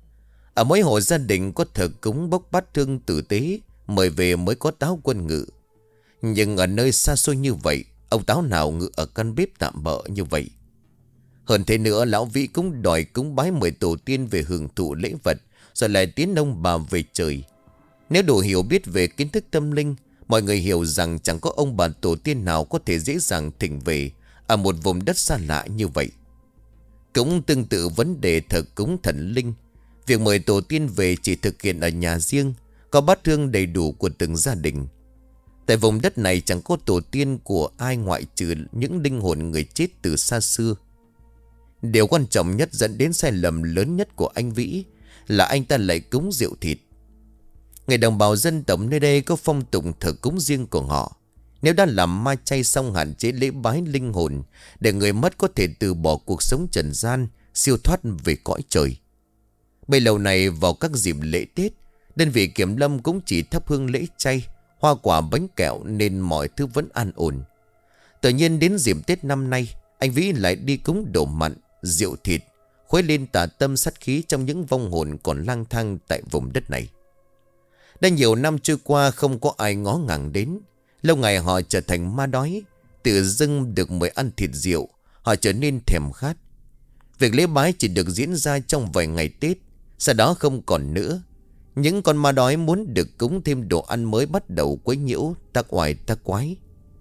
Ở mỗi hộ gia đình có thờ cúng bốc bát hương tử tế, mời về mới có Táo quân ngự. Nhưng ở nơi xa xôi như vậy, ông Táo nào ngự ở căn bếp tạm bợ như vậy. Hơn thế nữa, lão Vĩ cũng đòi cúng bái mời tổ tiên về hưởng thụ lễ vật, rồi lại tiến ông bà về trời. Nếu đủ hiểu biết về kiến thức tâm linh, mọi người hiểu rằng chẳng có ông bà tổ tiên nào có thể dễ dàng thỉnh về ở một vùng đất xa lạ như vậy. Cũng tương tự vấn đề thờ cúng thần linh, việc mời tổ tiên về chỉ thực hiện ở nhà riêng, có bát hương đầy đủ của từng gia đình. Tại vùng đất này chẳng có tổ tiên của ai ngoại trừ những linh hồn người chết từ xa xưa. Điều quan trọng nhất dẫn đến sai lầm lớn nhất của anh Vĩ là anh ta lại cúng rượu thịt. Người đồng bào dân tộc nơi đây có phong tục thờ cúng riêng của họ. Nếu đã làm ma chay xong hạn chế lễ bái linh hồn để người mất có thể từ bỏ cuộc sống trần gian, siêu thoát về cõi trời. Bấy lâu này vào các dịp lễ Tết, đơn vị kiểm lâm cũng chỉ thắp hương lễ chay, hoa quả bánh kẹo nên mọi thứ vẫn an ổn. Tự nhiên đến dịp Tết năm nay, anh Vĩ lại đi cúng đồ mặn, rượu thịt, khuấy lên tà tâm sát khí trong những vong hồn còn lang thang tại vùng đất này. Đã nhiều năm trôi qua không có ai ngó ngàng đến. Lâu ngày họ trở thành ma đói. Tự dưng được mời ăn thịt rượu, họ trở nên thèm khát. Việc lễ bái chỉ được diễn ra trong vài ngày Tết, sau đó không còn nữa. Những con ma đói muốn được cúng thêm đồ ăn mới bắt đầu quấy nhiễu, tác oai tác quái.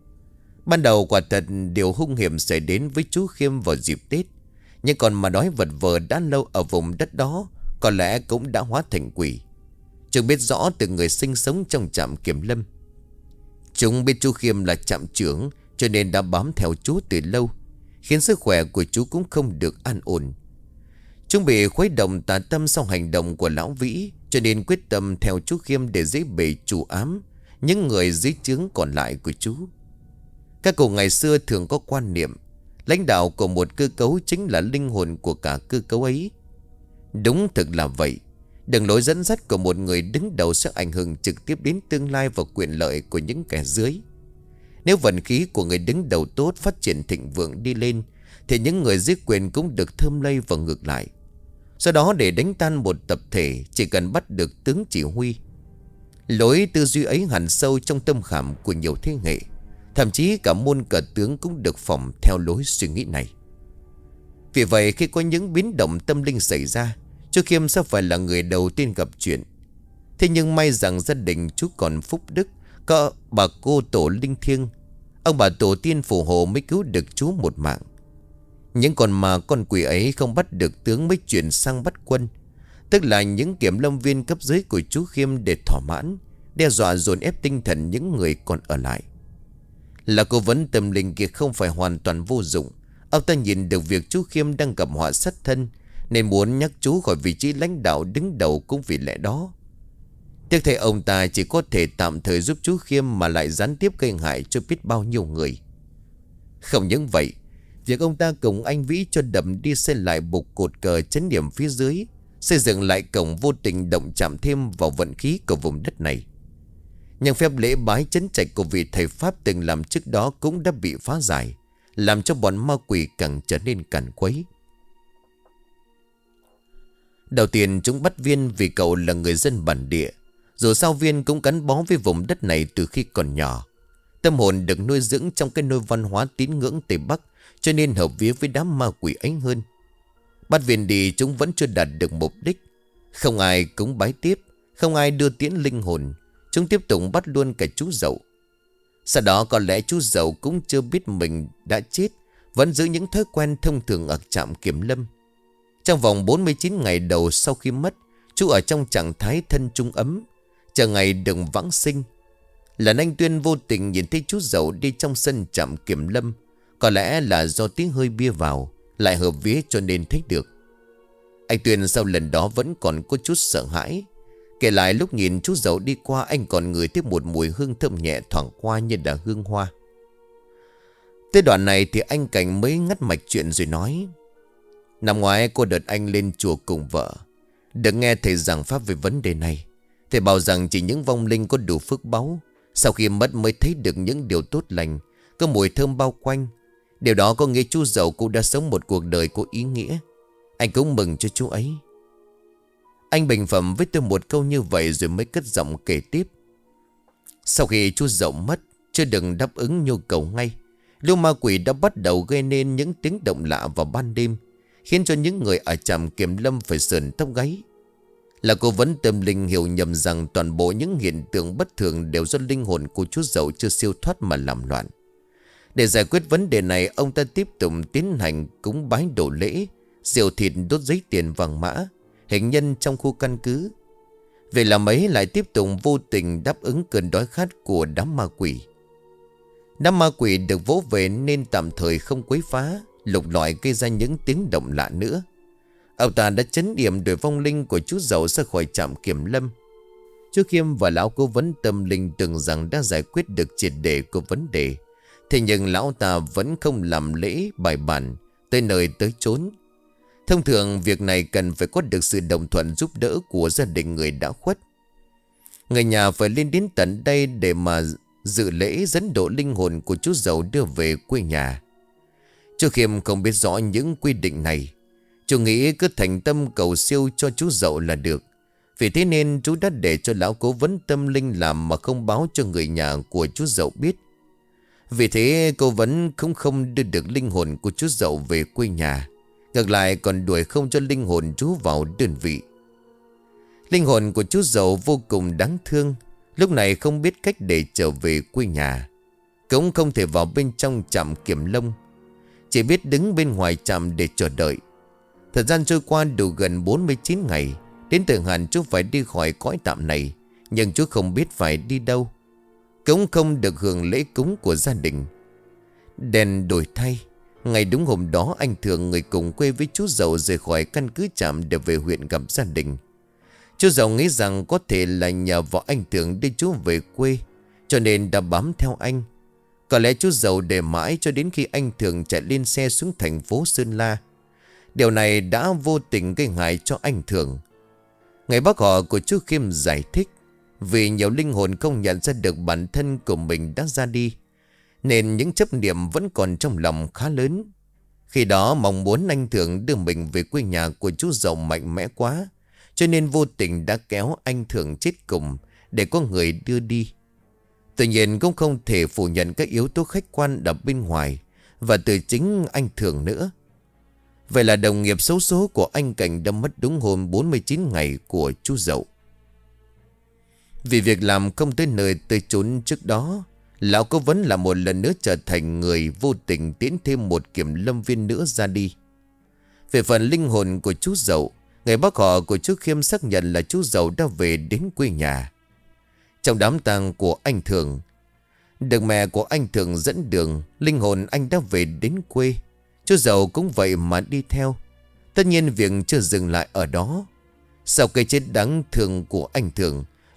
Ban đầu quả thật điều hung hiểm xảy đến với chú Khiêm vào dịp Tết. Nhưng con ma đói vật vờ đã lâu ở vùng đất đó có lẽ cũng đã hóa thành quỷ. Chúng biết rõ từ người sinh sống trong trạm kiểm lâm. Chúng biết chú Khiêm là trạm trưởng cho nên đã bám theo chú từ lâu, khiến sức khỏe của chú cũng không được an ổn. Chúng bị khuấy động tà tâm sau hành động của lão Vĩ, cho nên quyết tâm theo chú Khiêm để dễ bề chủ ám những người dưới trướng còn lại của chú. Các cụ ngày xưa thường có quan niệm lãnh đạo của một cơ cấu chính là linh hồn của cả cơ cấu ấy. Đúng thực là vậy. Đường lối dẫn dắt của một người đứng đầu sẽ ảnh hưởng trực tiếp đến tương lai và quyền lợi của những kẻ dưới. Nếu vận khí của người đứng đầu tốt, phát triển thịnh vượng đi lên, thì những người dưới quyền cũng được thơm lây và ngược lại. Do đó để đánh tan một tập thể, chỉ cần bắt được tướng chỉ huy. Lối tư duy ấy hằn sâu trong tâm khảm của nhiều thế hệ. Thậm chí cả môn cờ tướng cũng được phỏng theo lối suy nghĩ này. Vì vậy khi có những biến động tâm linh xảy ra, chú Khiêm sẽ phải là người đầu tiên gặp chuyện. Thế nhưng may rằng gia đình chú còn phúc đức, có bà cô tổ linh thiêng. Ông bà tổ tiên phù hộ mới cứu được chú một mạng. Những con mà con quỷ ấy không bắt được tướng mới chuyển sang bắt quân, tức là những kiểm lâm viên cấp dưới của chú Khiêm để thỏa mãn, đe dọa dồn ép tinh thần những người còn ở lại. Là cố vấn tâm linh kia không phải hoàn toàn vô dụng. Ông ta nhìn được việc chú Khiêm đang gặp họa sát thân, nên muốn nhắc chú khỏi vị trí lãnh đạo đứng đầu cũng vì lẽ đó. Tiếc thay ông ta chỉ có thể tạm thời giúp chú Khiêm mà lại gián tiếp gây hại cho biết bao nhiêu người. Không những vậy, việc ông ta cùng anh Vĩ cho đầm đi xây lại bục cột cờ chấn điểm phía dưới, xây dựng lại cổng vô tình động chạm thêm vào vận khí của vùng đất này. Nhưng phép lễ bái chấn trạch của vị thầy Pháp từng làm trước đó cũng đã bị phá giải, làm cho bọn ma quỷ càng trở nên càn quấy. Đầu tiên chúng bắt Viên vì cậu là người dân bản địa. Dù sao Viên cũng gắn bó với vùng đất này từ khi còn nhỏ. Tâm hồn được nuôi dưỡng trong cái nôi văn hóa tín ngưỡng Tây Bắc, cho nên hợp vía với đám ma quỷ ấy hơn. Bắt Viên đi chúng vẫn chưa đạt được mục đích. Không ai cúng bái tiếp, không ai đưa tiễn linh hồn. Chúng tiếp tục bắt luôn cả chú Dậu. Sau đó có lẽ chú Dậu cũng chưa biết mình đã chết, vẫn giữ những thói quen thông thường ở trạm kiểm lâm. Trong vòng bốn mươi chín ngày đầu sau khi mất, chú ở trong trạng thái thân trung ấm, chờ ngày được vãng sinh. Lần anh Tuyên vô tình nhìn thấy chú Dậu đi trong sân trạm kiểm lâm. Có lẽ là do tiếng hơi bia vào, lại hợp vía cho nên thấy được. Anh Tuyên sau lần đó vẫn còn có chút sợ hãi. Kể lại lúc nhìn chú Dậu đi qua, anh còn ngửi thấy một mùi hương thơm nhẹ thoảng qua như là hương hoa. Tới đoạn này thì anh Cảnh mới ngắt mạch chuyện rồi nói: Năm ngoái cô đợt anh lên chùa cùng vợ, được nghe thầy giảng pháp về vấn đề này. Thầy bảo rằng chỉ những vong linh có đủ phước báu sau khi mất mới thấy được những điều tốt lành, có mùi thơm bao quanh. Điều đó có nghĩa chú Dậu cũng đã sống một cuộc đời có ý nghĩa. Anh cũng mừng cho chú ấy. Anh bình phẩm với tôi một câu như vậy rồi mới cất giọng kể tiếp. Sau khi chú Dậu mất, chưa đừng đáp ứng nhu cầu ngay, lũ ma quỷ đã bắt đầu gây nên những tiếng động lạ vào ban đêm, khiến cho những người ở trạm kiểm lâm phải sờn tóc gáy. Là cố vấn tâm linh hiểu nhầm rằng toàn bộ những hiện tượng bất thường đều do linh hồn của chú Dậu chưa siêu thoát mà làm loạn. Để giải quyết vấn đề này, ông ta tiếp tục tiến hành cúng bái đổ lễ, rượu thịt, đốt giấy tiền vàng mã, hình nhân trong khu căn cứ. Về làm ấy lại tiếp tục vô tình đáp ứng cơn đói khát của đám ma quỷ. Đám ma quỷ được vỗ về nên tạm thời không quấy phá, lục lọi gây ra những tiếng động lạ nữa. Ông ta đã trấn điểm đuổi vong linh của chú Dậu ra khỏi trạm kiểm lâm. Chú Khiêm và lão cố vấn tâm linh tưởng rằng đã giải quyết được triệt để của vấn đề. Thế nhưng lão ta vẫn không làm lễ bài bản, tới nơi tới chốn. Thông thường việc này cần phải có được sự đồng thuận giúp đỡ của gia đình người đã khuất. Người nhà phải lên đến tận đây để mà dự lễ dẫn độ linh hồn của chú Dậu đưa về quê nhà. Chú Khiêm không biết rõ những quy định này. Chú nghĩ cứ thành tâm cầu siêu cho chú Dậu là được. Vì thế nên chú đã để cho lão cố vấn tâm linh làm mà không báo cho người nhà của chú Dậu biết. Vì thế cố vấn cũng không đưa được linh hồn của chú Dậu về quê nhà. Ngược lại còn đuổi không cho linh hồn chú vào đơn vị. Linh hồn của chú Dậu vô cùng đáng thương, lúc này không biết cách để trở về quê nhà. Cũng không thể vào bên trong trạm kiểm lâm, chỉ biết đứng bên ngoài trạm để chờ đợi. Thời gian trôi qua đủ gần bốn mươi chín ngày. Đến thời hạn chú phải đi khỏi cõi tạm này, nhưng chú không biết phải đi đâu, cũng không được hưởng lễ cúng của gia đình. Đèn đổi thay. Ngày đúng hôm đó, anh Thường người cùng quê với chú Dậu rời khỏi căn cứ trạm để về huyện gặp gia đình. Chú Dậu nghĩ rằng có thể là nhờ vào anh Thường đưa chú về quê, cho nên đã bám theo anh. Có lẽ chú Dậu để mãi cho đến khi anh Thường chạy lên xe xuống thành phố Sơn La. Điều này đã vô tình gây hại cho anh Thường. Ngày bác họ của chú Khiêm giải thích, vì nhiều linh hồn không nhận ra được bản thân của mình đã ra đi, nên những chấp niệm vẫn còn trong lòng khá lớn. Khi đó mong muốn anh Thường đưa mình về quê nhà của chú Dậu mạnh mẽ quá, cho nên vô tình đã kéo anh Thường chết cùng để có người đưa đi. Tuy nhiên cũng không thể phủ nhận các yếu tố khách quan ở bên ngoài và từ chính anh Thường nữa. Vậy là đồng nghiệp xấu số của anh Cảnh đã mất đúng hôm bốn mươi chín ngày của chú Dậu. Vì việc làm không tới nơi tới chốn trước đó, lão cố vấn là một lần nữa trở thành người vô tình tiễn thêm một kiểm lâm viên nữa ra đi. Về phần linh hồn của chú Dậu, người bác họ của chú Khiêm xác nhận là chú Dậu đã về đến quê nhà. Trong đám tang của anh Thường, được mẹ của anh Thường dẫn đường, linh hồn anh đã về đến quê. Chú Dậu cũng vậy mà đi theo. Tất nhiên việc chưa dừng lại ở đó. Sau cái chết đáng thương của anh Thường,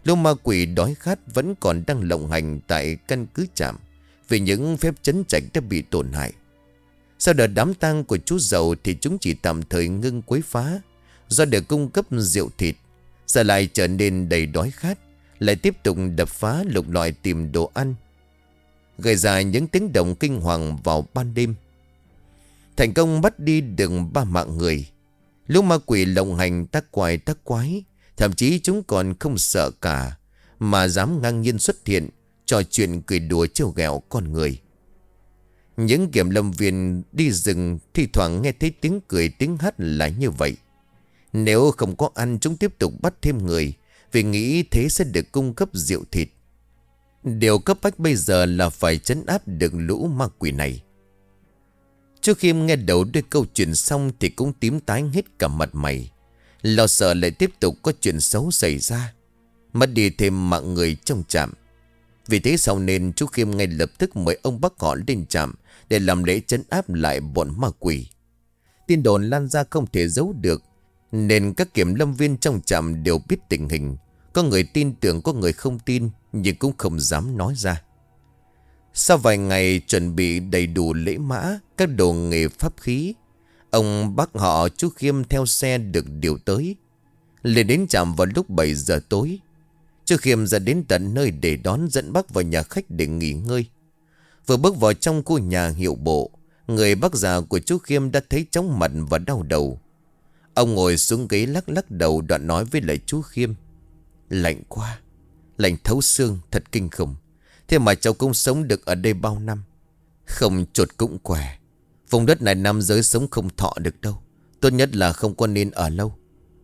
Lũ ma quỷ đói khát vẫn còn đang lộng hành tại căn cứ trạm, vì những phép trấn trạch đã bị tổn hại. Sau đợt đám tang của chú Dậu thì chúng chỉ tạm thời ngưng quấy phá, do được cung cấp rượu thịt. Giờ lại trở nên đầy đói khát, lại tiếp tục đập phá lục lọi tìm đồ ăn, gây ra những tiếng động kinh hoàng vào ban đêm. Thành công bắt đi được ba mạng người. Lũ ma quỷ lộng hành tác quái tác quái, thậm chí chúng còn không sợ cả, mà dám ngang nhiên xuất hiện, trò chuyện cười đùa trêu ghẹo con người. Những kiểm lâm viên đi rừng thi thoảng nghe thấy tiếng cười tiếng hát là như vậy. Nếu không có ăn, chúng tiếp tục bắt thêm người, vì nghĩ thế sẽ được cung cấp rượu thịt. Điều cấp bách bây giờ là phải trấn áp được lũ ma quỷ này. Trước khi nghe đầu đôi câu chuyện xong thì cũng tím tái hết cả mặt mày, lo sợ lại tiếp tục có chuyện xấu xảy ra, mất đi thêm mạng người trong trạm. Vì thế sau nên chú Khiêm ngay lập tức mời ông bác họ lên trạm để làm lễ trấn áp lại bọn ma quỷ. Tin đồn lan ra không thể giấu được, nên các kiểm lâm viên trong trạm đều biết tình hình. Có người tin tưởng, có người không tin, nhưng cũng không dám nói ra. Sau vài ngày chuẩn bị đầy đủ lễ mã, các đồ nghề pháp khí, ông bác họ chú Khiêm theo xe được điều tới. Lên đến trạm vào lúc bảy giờ tối. Chú Khiêm ra đến tận nơi để đón dẫn bác vào nhà khách để nghỉ ngơi. Vừa bước vào trong khu nhà hiệu bộ, người bác già của chú Khiêm đã thấy chóng mặt và đau đầu. Ông ngồi xuống ghế lắc lắc đầu, đoạn nói với lại chú Khiêm: "Lạnh quá, lạnh thấu xương, thật kinh khủng. Thế mà cháu cũng sống được ở đây bao năm, không chột cũng quẻ. Vùng đất này nam giới sống không thọ được đâu, tốt nhất là không có nên ở lâu."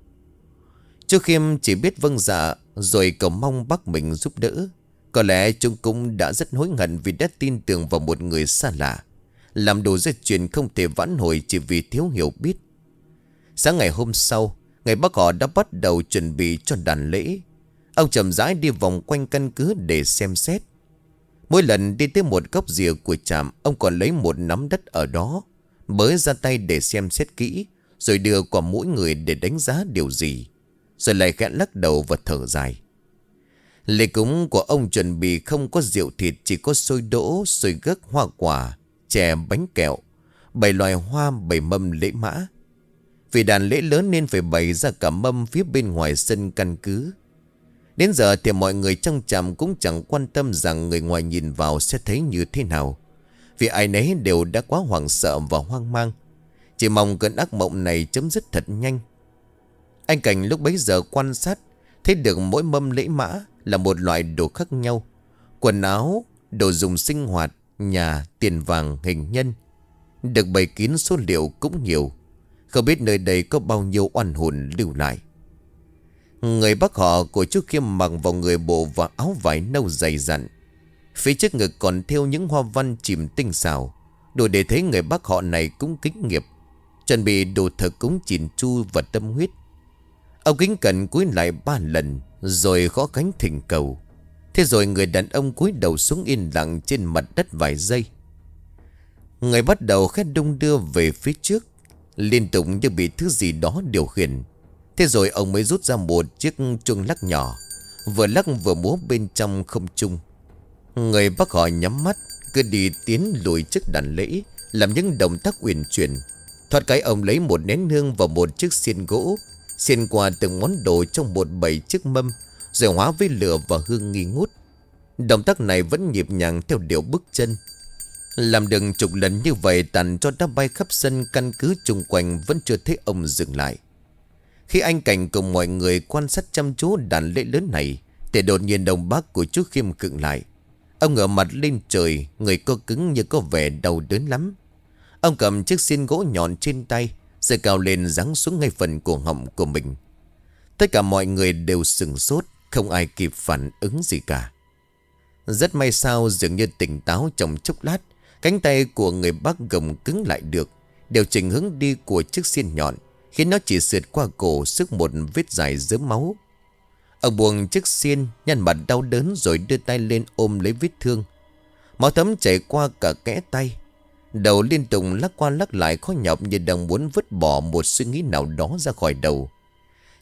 Chú Khiêm chỉ biết vâng dạ, rồi cầu mong bác mình giúp đỡ. Có lẽ chúng cũng đã rất hối hận vì đã tin tưởng vào một người xa lạ, làm đồ ra chuyện không thể vãn hồi chỉ vì thiếu hiểu biết. Sáng ngày hôm sau, ngày bác họ đã bắt đầu chuẩn bị cho đàn lễ. Ông chậm rãi đi vòng quanh căn cứ để xem xét. Mỗi lần đi tới một góc rìa của trạm, ông còn lấy một nắm đất ở đó, bới ra tay để xem xét kỹ, rồi đưa qua mỗi người để đánh giá điều gì, rồi lại khẽ lắc đầu và thở dài. Lễ cúng của ông chuẩn bị không có rượu thịt, chỉ có xôi đỗ, xôi gấc, hoa quả, chè, bánh kẹo, bảy loài hoa, bảy mâm lễ mã. Vì đàn lễ lớn nên phải bày ra cả mâm phía bên ngoài sân căn cứ. Đến giờ thì mọi người trong trạm cũng chẳng quan tâm rằng người ngoài nhìn vào sẽ thấy như thế nào, vì ai nấy đều đã quá hoảng sợ và hoang mang, chỉ mong cơn ác mộng này chấm dứt thật nhanh. Anh Cảnh lúc bấy giờ quan sát thấy được mỗi mâm lễ mã là một loại đồ khác nhau: quần áo, đồ dùng sinh hoạt, nhà, tiền vàng, hình nhân, được bày kín số liệu cũng nhiều. Không biết nơi đây có bao nhiêu oan hồn lưu lại. Người bác họ của chú Khiêm mặc vào người bộ và áo vải nâu dày dặn, phía trước ngực còn thêu những hoa văn chìm tinh xảo, đủ để thấy người bác họ này cũng kính nghiệp, chuẩn bị đồ thờ cúng chỉn chu và tâm huyết. Ông kính cẩn cúi lại ba lần, rồi gõ cánh thỉnh cầu. Thế rồi người đàn ông cúi đầu xuống yên lặng trên mặt đất vài giây. Người bắt đầu khét đung đưa về phía trước, liên tục như bị thứ gì đó điều khiển. Thế rồi ông mới rút ra một chiếc chuông lắc nhỏ, vừa lắc vừa múa bên trong không trung. Người bác họ nhắm mắt, cứ đi tiến lùi trước đàn lễ, làm những động tác uyển chuyển. Thoát cái ông lấy một nén hương và một chiếc xiên gỗ, xiên qua từng món đồ trong một bầy chiếc mâm, rồi hóa với lửa và hương nghi ngút. Động tác này vẫn nhịp nhàng theo điệu bước chân. Làm được chục lần như vậy, tàn cho đã bay khắp sân căn cứ chung quanh vẫn chưa thấy ông dừng lại. Khi anh Cảnh cùng mọi người quan sát chăm chú đàn lễ lớn này, thì đột nhiên đồng bác của chú Khiêm khựng lại. Ông ngửa mặt lên trời, người co cứng như có vẻ đau đớn lắm. Ông cầm chiếc xiên gỗ nhọn trên tay, rồi cào lên giáng xuống ngay phần cổ họng của mình. Tất cả mọi người đều sửng sốt, không ai kịp phản ứng gì cả. Rất may sao dường như tỉnh táo trong chốc lát, cánh tay của người bác gồng cứng lại được, điều chỉnh hướng đi của chiếc xiên nhọn, khiến nó chỉ sượt qua cổ sức một vết dài dớm máu. Ông buông chiếc xiên, nhăn mặt đau đớn rồi đưa tay lên ôm lấy vết thương. Máu thấm chảy qua cả kẽ tay, đầu liên tục lắc qua lắc lại khó nhọc như đang muốn vứt bỏ một suy nghĩ nào đó ra khỏi đầu.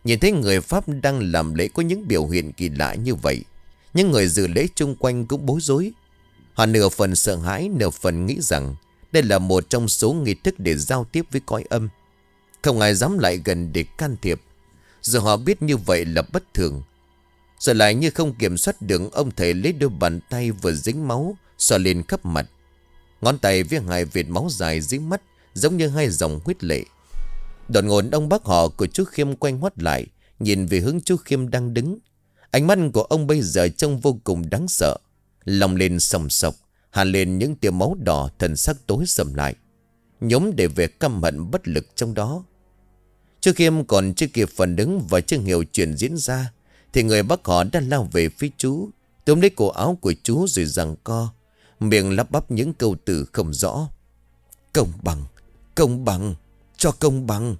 Nhìn thấy người Pháp đang làm lễ có những biểu hiện kỳ lạ như vậy, những người dự lễ chung quanh cũng bối rối. Họ nửa phần sợ hãi, nửa phần nghĩ rằng đây là một trong số nghi thức để giao tiếp với cõi âm. Không ai dám lại gần để can thiệp, giờ họ biết như vậy là bất thường. Rồi lại như không kiểm soát được, ông thầy lấy đôi bàn tay vừa dính máu xoa lên khắp mặt. Ngón tay với hai vệt máu dài dưới mắt giống như hai dòng huyết lệ. Đột ngột ông bác họ của chú Khiêm quay ngoắt lại, nhìn về hướng chú Khiêm đang đứng. Ánh mắt của ông bây giờ trông vô cùng đáng sợ. Lòng lên sòng sọc, hàn lên những tia máu đỏ, thần sắc tối sầm lại, nhóm để về căm hận bất lực trong đó. Chú Khiêm còn chưa kịp phản ứng và chưa hiểu chuyện diễn ra, thì người bác họ đã lao về phía chú, túm lấy cổ áo của chú rồi giằng co, miệng lắp bắp những câu từ không rõ. Công bằng, công bằng, cho công bằng.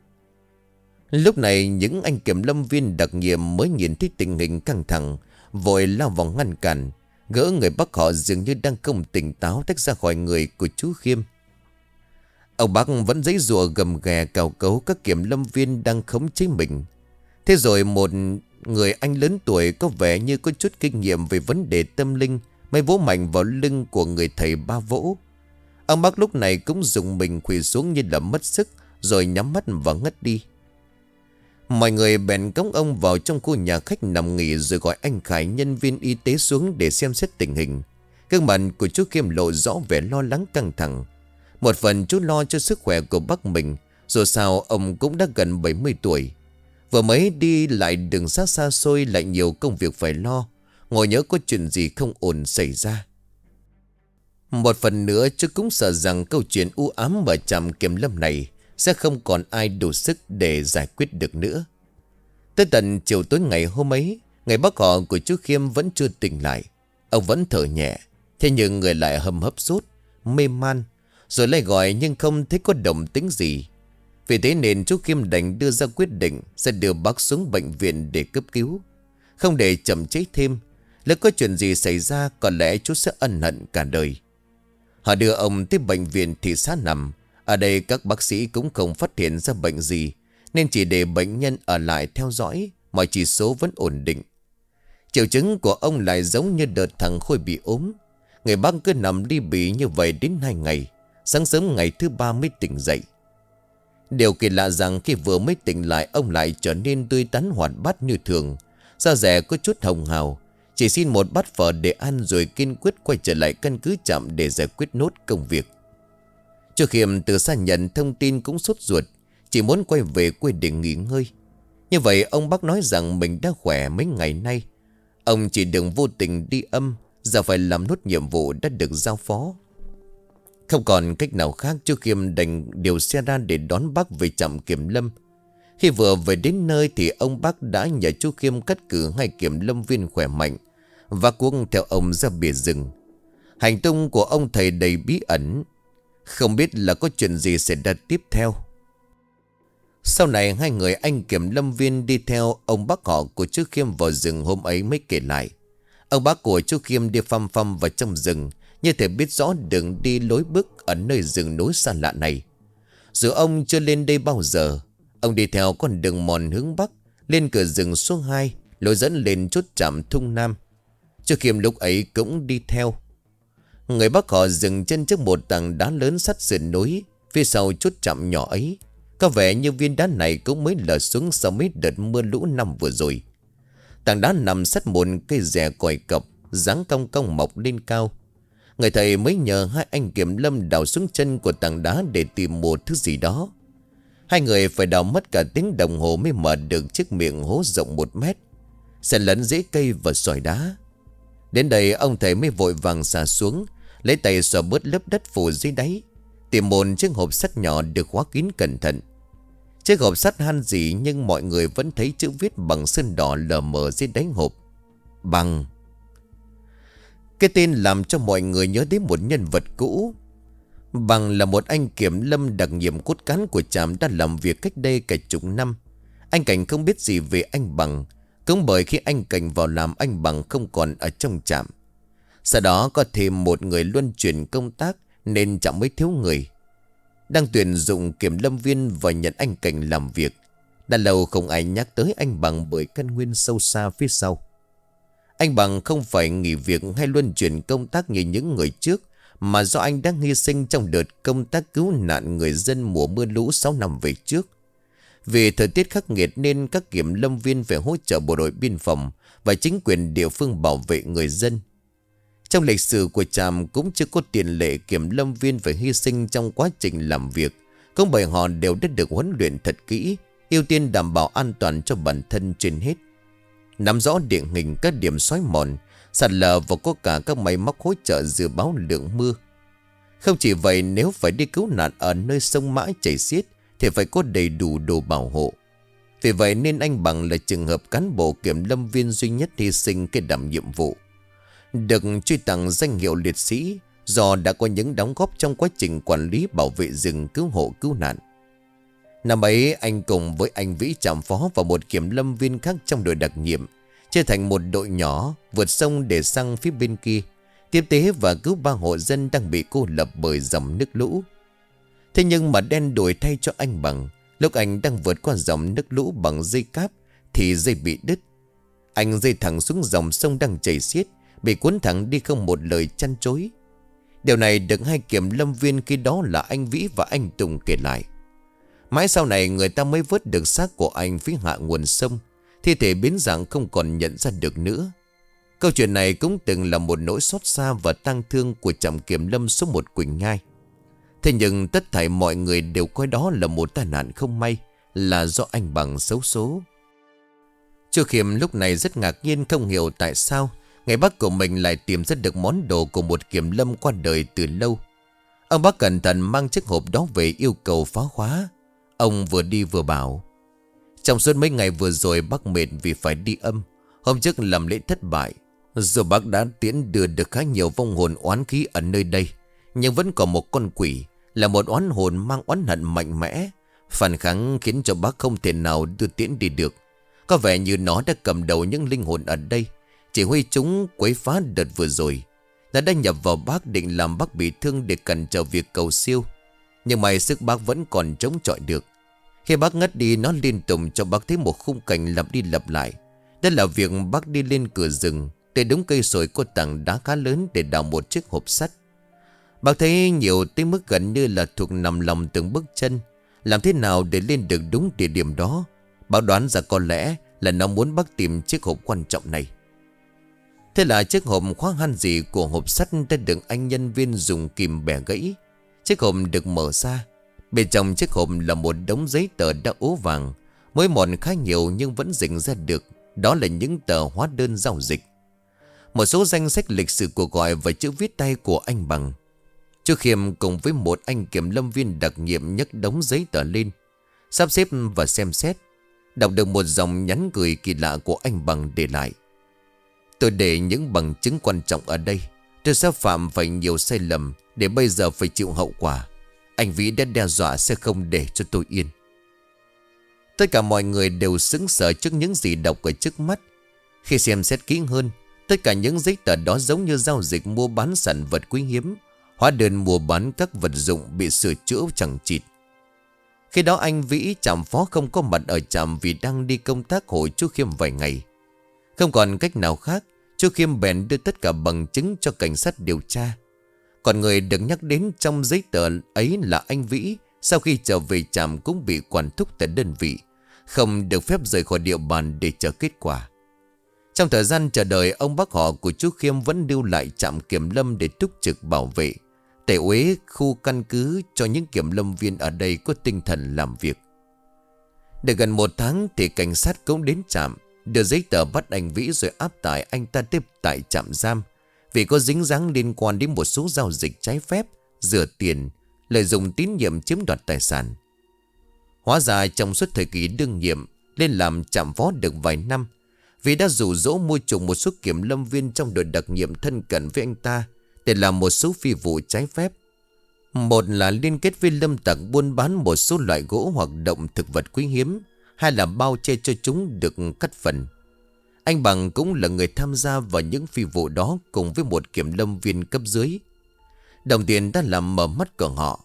Lúc này những anh kiểm lâm viên đặc nhiệm mới nhìn thấy tình hình căng thẳng, vội lao vào ngăn cản, gỡ người bác họ dường như đang không tỉnh táo tách ra khỏi người của chú Khiêm. Ông bác vẫn giãy giụa gầm ghè cào cấu các kiểm lâm viên đang khống chế mình. Thế rồi một người anh lớn tuổi có vẻ như có chút kinh nghiệm về vấn đề tâm linh mới vỗ mạnh vào lưng của người thầy ba vỗ. Ông bác lúc này cũng dùng mình quỳ xuống như là mất sức, rồi nhắm mắt và ngất đi. Mọi người bèn cõng ông vào trong khu nhà khách nằm nghỉ, rồi gọi anh Khải, nhân viên y tế, xuống để xem xét tình hình. Gương mặt của chú Khiêm lộ rõ vẻ lo lắng căng thẳng. Một phần chú lo cho sức khỏe của bác mình, dù sao ông cũng đã gần bảy mươi tuổi. Vừa mới đi lại đường xa xa xôi, lại nhiều công việc phải lo, ngồi nhớ có chuyện gì không ổn xảy ra. Một phần nữa chú cũng sợ rằng câu chuyện u ám ở trạm kiểm lâm này sẽ không còn ai đủ sức để giải quyết được nữa. Tới tận chiều tối ngày hôm ấy, ngày bác họ của chú Khiêm vẫn chưa tỉnh lại. Ông vẫn thở nhẹ, thế nhưng người lại hầm hấp sốt, mê man, rồi lại gọi nhưng không thấy có động tĩnh gì. Vì thế nên chú Khiêm đành đưa ra quyết định sẽ đưa bác xuống bệnh viện để cấp cứu. Không để chậm trễ thêm, nếu có chuyện gì xảy ra có lẽ chú sẽ ân hận cả đời. Họ đưa ông tới bệnh viện thị xã nằm. Ở đây các bác sĩ cũng không phát hiện ra bệnh gì, nên chỉ để bệnh nhân ở lại theo dõi, mọi chỉ số vẫn ổn định. Triệu chứng của ông lại giống như đợt thằng Khôi bị ốm. Người bác cứ nằm đi bì như vậy đến hai ngày, sáng sớm ngày thứ ba mới tỉnh dậy. Điều kỳ lạ rằng khi vừa mới tỉnh lại, ông lại trở nên tươi tắn hoạt bát như thường, da dẻ có chút hồng hào. Chỉ xin một bát phở để ăn rồi kiên quyết quay trở lại căn cứ trạm để giải quyết nốt công việc. Chú Khiêm từ xa nhận thông tin cũng sốt ruột, chỉ muốn quay về quê để nghỉ ngơi. Như vậy ông bác nói rằng mình đã khỏe mấy ngày nay. Ông chỉ đừng vô tình đi âm, giờ phải làm nốt nhiệm vụ đã được giao phó. Không còn cách nào khác, chú Khiêm đành điều xe ra để đón bác về trạm kiểm lâm. Khi vừa về đến nơi thì ông bác đã nhờ chú Khiêm cắt cử hai kiểm lâm viên khỏe mạnh và cuống theo ông ra bìa rừng. Hành tung của ông thầy đầy bí ẩn, không biết là có chuyện gì sẽ ra tiếp theo. Sau này hai người anh kiểm lâm viên đi theo ông bác họ của chú Khiêm vào rừng hôm ấy mới kể lại. Ông bác của chú Khiêm đi phăm phăm vào trong rừng, như thể biết rõ đường đi lối bước ở nơi rừng núi xa lạ này. Dù ông chưa lên đây bao giờ, ông đi theo con đường mòn hướng bắc, lên cửa rừng số hai, lối dẫn lên chốt trạm Thung Nam. Chú Khiêm lúc ấy cũng đi theo. Người bác họ dừng chân trước một tảng đá lớn sát sườn núi, phía sau chốt trạm nhỏ ấy. Có vẻ như viên đá này cũng mới lở xuống sau mấy đợt mưa lũ năm vừa rồi. Tảng đá nằm sát một cây rẻ còi cọc, dáng cong cong mọc lên cao. Người thầy mới nhờ hai anh kiểm lâm đào xuống chân của tảng đá để tìm một thứ gì đó. Hai người phải đào mất cả tiếng đồng hồ mới mở được chiếc miệng hố rộng một mét, xen lẫn rễ cây và sỏi đá. Đến đây ông thầy mới vội vàng xà xuống, lấy tay xòa bớt lớp đất phủ dưới đáy, tìm một chiếc hộp sắt nhỏ được khóa kín cẩn thận. Chiếc hộp sắt han gì nhưng mọi người vẫn thấy chữ viết bằng sơn đỏ lờ mờ dưới đáy hộp: Bằng. Cái tên làm cho mọi người nhớ đến một nhân vật cũ. Bằng là một anh kiểm lâm đặc nhiệm cốt cán của trạm đã làm việc cách đây cả chục năm. Anh Cảnh không biết gì về anh Bằng, cũng bởi khi anh Cảnh vào làm, anh Bằng không còn ở trong trạm. Sau đó có thêm một người luân chuyển công tác nên trạm mới thiếu người. Đang tuyển dụng kiểm lâm viên và nhận anh Cảnh làm việc, Đã lâu không ai nhắc tới anh Bằng bởi căn nguyên sâu xa phía sau. Anh Bằng không phải nghỉ việc hay luân chuyển công tác như những người trước, mà do anh đang hy sinh trong đợt công tác cứu nạn người dân mùa mưa lũ sáu năm về trước. Vì thời tiết khắc nghiệt nên các kiểm lâm viên phải hỗ trợ bộ đội biên phòng và chính quyền địa phương bảo vệ người dân. Trong lịch sử của trạm cũng chưa có tiền lệ kiểm lâm viên phải hy sinh trong quá trình làm việc. Cũng bởi họ đều đã được huấn luyện thật kỹ, ưu tiên đảm bảo an toàn cho bản thân trên hết. Nắm rõ địa hình các điểm xói mòn, sạt lở và có cả các máy móc hỗ trợ dự báo lượng mưa. Không chỉ vậy, nếu phải đi cứu nạn ở nơi sông mãi chảy xiết thì phải có đầy đủ đồ bảo hộ. Vì vậy nên anh Bằng là trường hợp cán bộ kiểm lâm viên duy nhất hy sinh cái đảm nhiệm vụ, được truy tặng danh hiệu liệt sĩ do đã có những đóng góp trong quá trình quản lý bảo vệ rừng cứu hộ cứu nạn. Năm ấy anh cùng với anh Vĩ trạm phó và một kiểm lâm viên khác trong đội đặc nhiệm chia thành một đội nhỏ vượt sông để sang phía bên kia tiếp tế và cứu ba hộ dân đang bị cô lập bởi dòng nước lũ. Thế nhưng mà đen đuổi thay cho anh Bằng. Lúc anh đang vượt qua dòng nước lũ bằng dây cáp thì dây bị đứt. Anh rơi thẳng xuống dòng sông đang chảy xiết, bị cuốn thẳng đi không một lời chăn chối. Điều này được hai kiểm lâm viên khi đó là anh Vĩ và anh Tùng kể lại. Mãi sau này người ta mới vớt được xác của anh phía hạ nguồn sông, thi thể biến dạng không còn nhận ra được nữa. Câu chuyện này cũng từng là một nỗi xót xa và tang thương của trạm kiểm lâm số một Quỳnh Nhai. Thế nhưng tất thảy mọi người đều coi đó là một tai nạn không may, là do anh Bằng xấu số. Chu Khiêm lúc này rất ngạc nhiên không hiểu tại sao ngày bác của mình lại tìm ra được món đồ của một kiểm lâm qua đời từ lâu. Ông bác cẩn thận mang chiếc hộp đó về yêu cầu phá khóa. Ông vừa đi vừa bảo: trong suốt mấy ngày vừa rồi bác mệt vì phải đi âm. Hôm trước làm lễ thất bại, dù bác đã tiễn đưa được khá nhiều vong hồn oán khí ở nơi đây, nhưng vẫn còn một con quỷ, là một oán hồn mang oán hận mạnh mẽ, phản kháng khiến cho bác không thể nào đưa tiễn đi được. Có vẻ như nó đã cầm đầu những linh hồn ở đây, chỉ huy chúng quấy phá đợt vừa rồi. Nó đã nhập vào bác định làm bác bị thương để cản trở việc cầu siêu. Nhưng may sức bác vẫn còn chống chọi được. Khi bác ngất đi, nó liên tục cho bác thấy một khung cảnh lặp đi lặp lại. Đó là việc bác đi lên cửa rừng để đống cây sồi có tảng đá khá lớn để đào một chiếc hộp sắt. Bác thấy nhiều tới mức gần như là thuộc nằm lòng từng bước chân. Làm thế nào để lên được đúng địa điểm đó? Bác đoán ra có lẽ là nó muốn bác tìm chiếc hộp quan trọng này. Thế là chiếc hộp khóa han gì của hộp sắt đã được anh nhân viên dùng kìm bẻ gãy. Chiếc hộp được mở ra. Bên trong chiếc hộp là một đống giấy tờ đã ố vàng, mỗi mòn khá nhiều nhưng vẫn rình ra được. Đó là những tờ hóa đơn giao dịch, một số danh sách lịch sử cuộc gọi và chữ viết tay của anh Bằng. Chu Khiêm cùng với một anh kiểm lâm viên đặc nhiệm nhấc đống giấy tờ lên, sắp xếp và xem xét. Đọc được một dòng nhắn gửi kỳ lạ của anh Bằng để lại: tôi để những bằng chứng quan trọng ở đây. Tôi sẽ phạm phải nhiều sai lầm để bây giờ phải chịu hậu quả. Anh Vĩ đã đe dọa sẽ không để cho tôi yên. Tất cả mọi người đều sững sờ trước những gì đọc ở trước mắt. Khi xem xét kỹ hơn, tất cả những giấy tờ đó giống như giao dịch mua bán sản vật quý hiếm, hóa đơn mua bán các vật dụng bị sửa chữa chẳng chịt. Khi đó anh Vĩ trạm phó không có mặt ở trạm vì đang đi công tác hộ Chu Khiêm vài ngày. Không còn cách nào khác, Chu Khiêm bèn đưa tất cả bằng chứng cho cảnh sát điều tra. Còn người được nhắc đến trong giấy tờ ấy là anh Vĩ. Sau khi trở về trạm cũng bị quản thúc tại đơn vị, không được phép rời khỏi địa bàn để chờ kết quả. Trong thời gian chờ đợi, ông bác họ của chú Khiêm vẫn lưu lại trạm kiểm lâm để túc trực bảo vệ, tẩy uế khu căn cứ cho những kiểm lâm viên ở đây có tinh thần làm việc. Để gần một tháng thì cảnh sát cũng đến trạm, đưa giấy tờ bắt anh Vĩ rồi áp tải anh ta tiếp tại trạm giam, vì có dính dáng liên quan đến một số giao dịch trái phép, rửa tiền, lợi dụng tín nhiệm chiếm đoạt tài sản. Hóa ra trong suốt thời kỳ đương nhiệm lên làm trạm phó được vài năm, vì đã dụ dỗ mua trùng một số kiểm lâm viên trong đội đặc nhiệm thân cận với anh ta để làm một số phi vụ trái phép. Một là liên kết với lâm tặc buôn bán một số loại gỗ hoặc động thực vật quý hiếm, hai là bao che cho chúng được cắt phần. Anh Bằng cũng là người tham gia vào những phi vụ đó cùng với một kiểm lâm viên cấp dưới. Đồng tiền đã làm mở mắt của họ.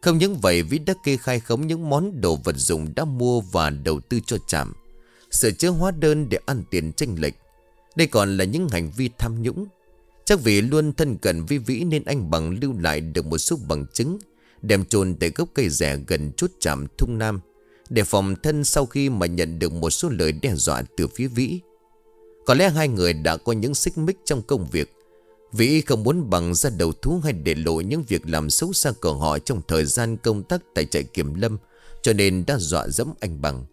Không những vậy, Vĩ đã kê khai khống những món đồ vật dụng đã mua và đầu tư cho trạm, sửa chữa hóa đơn để ăn tiền chênh lệch. Đây còn là những hành vi tham nhũng. Chắc vì luôn thân cận với Vĩ nên anh Bằng lưu lại được một số bằng chứng, đem chôn tại gốc cây rẻ gần chốt trạm Thung Nam, để phòng thân sau khi mà nhận được một số lời đe dọa từ phía Vĩ. Có lẽ hai người đã có những xích mích trong công việc. Vĩ không muốn Bằng ra đầu thú hay để lộ những việc làm xấu xa của họ trong thời gian công tác tại trại kiểm lâm, cho nên đã dọa dẫm anh Bằng.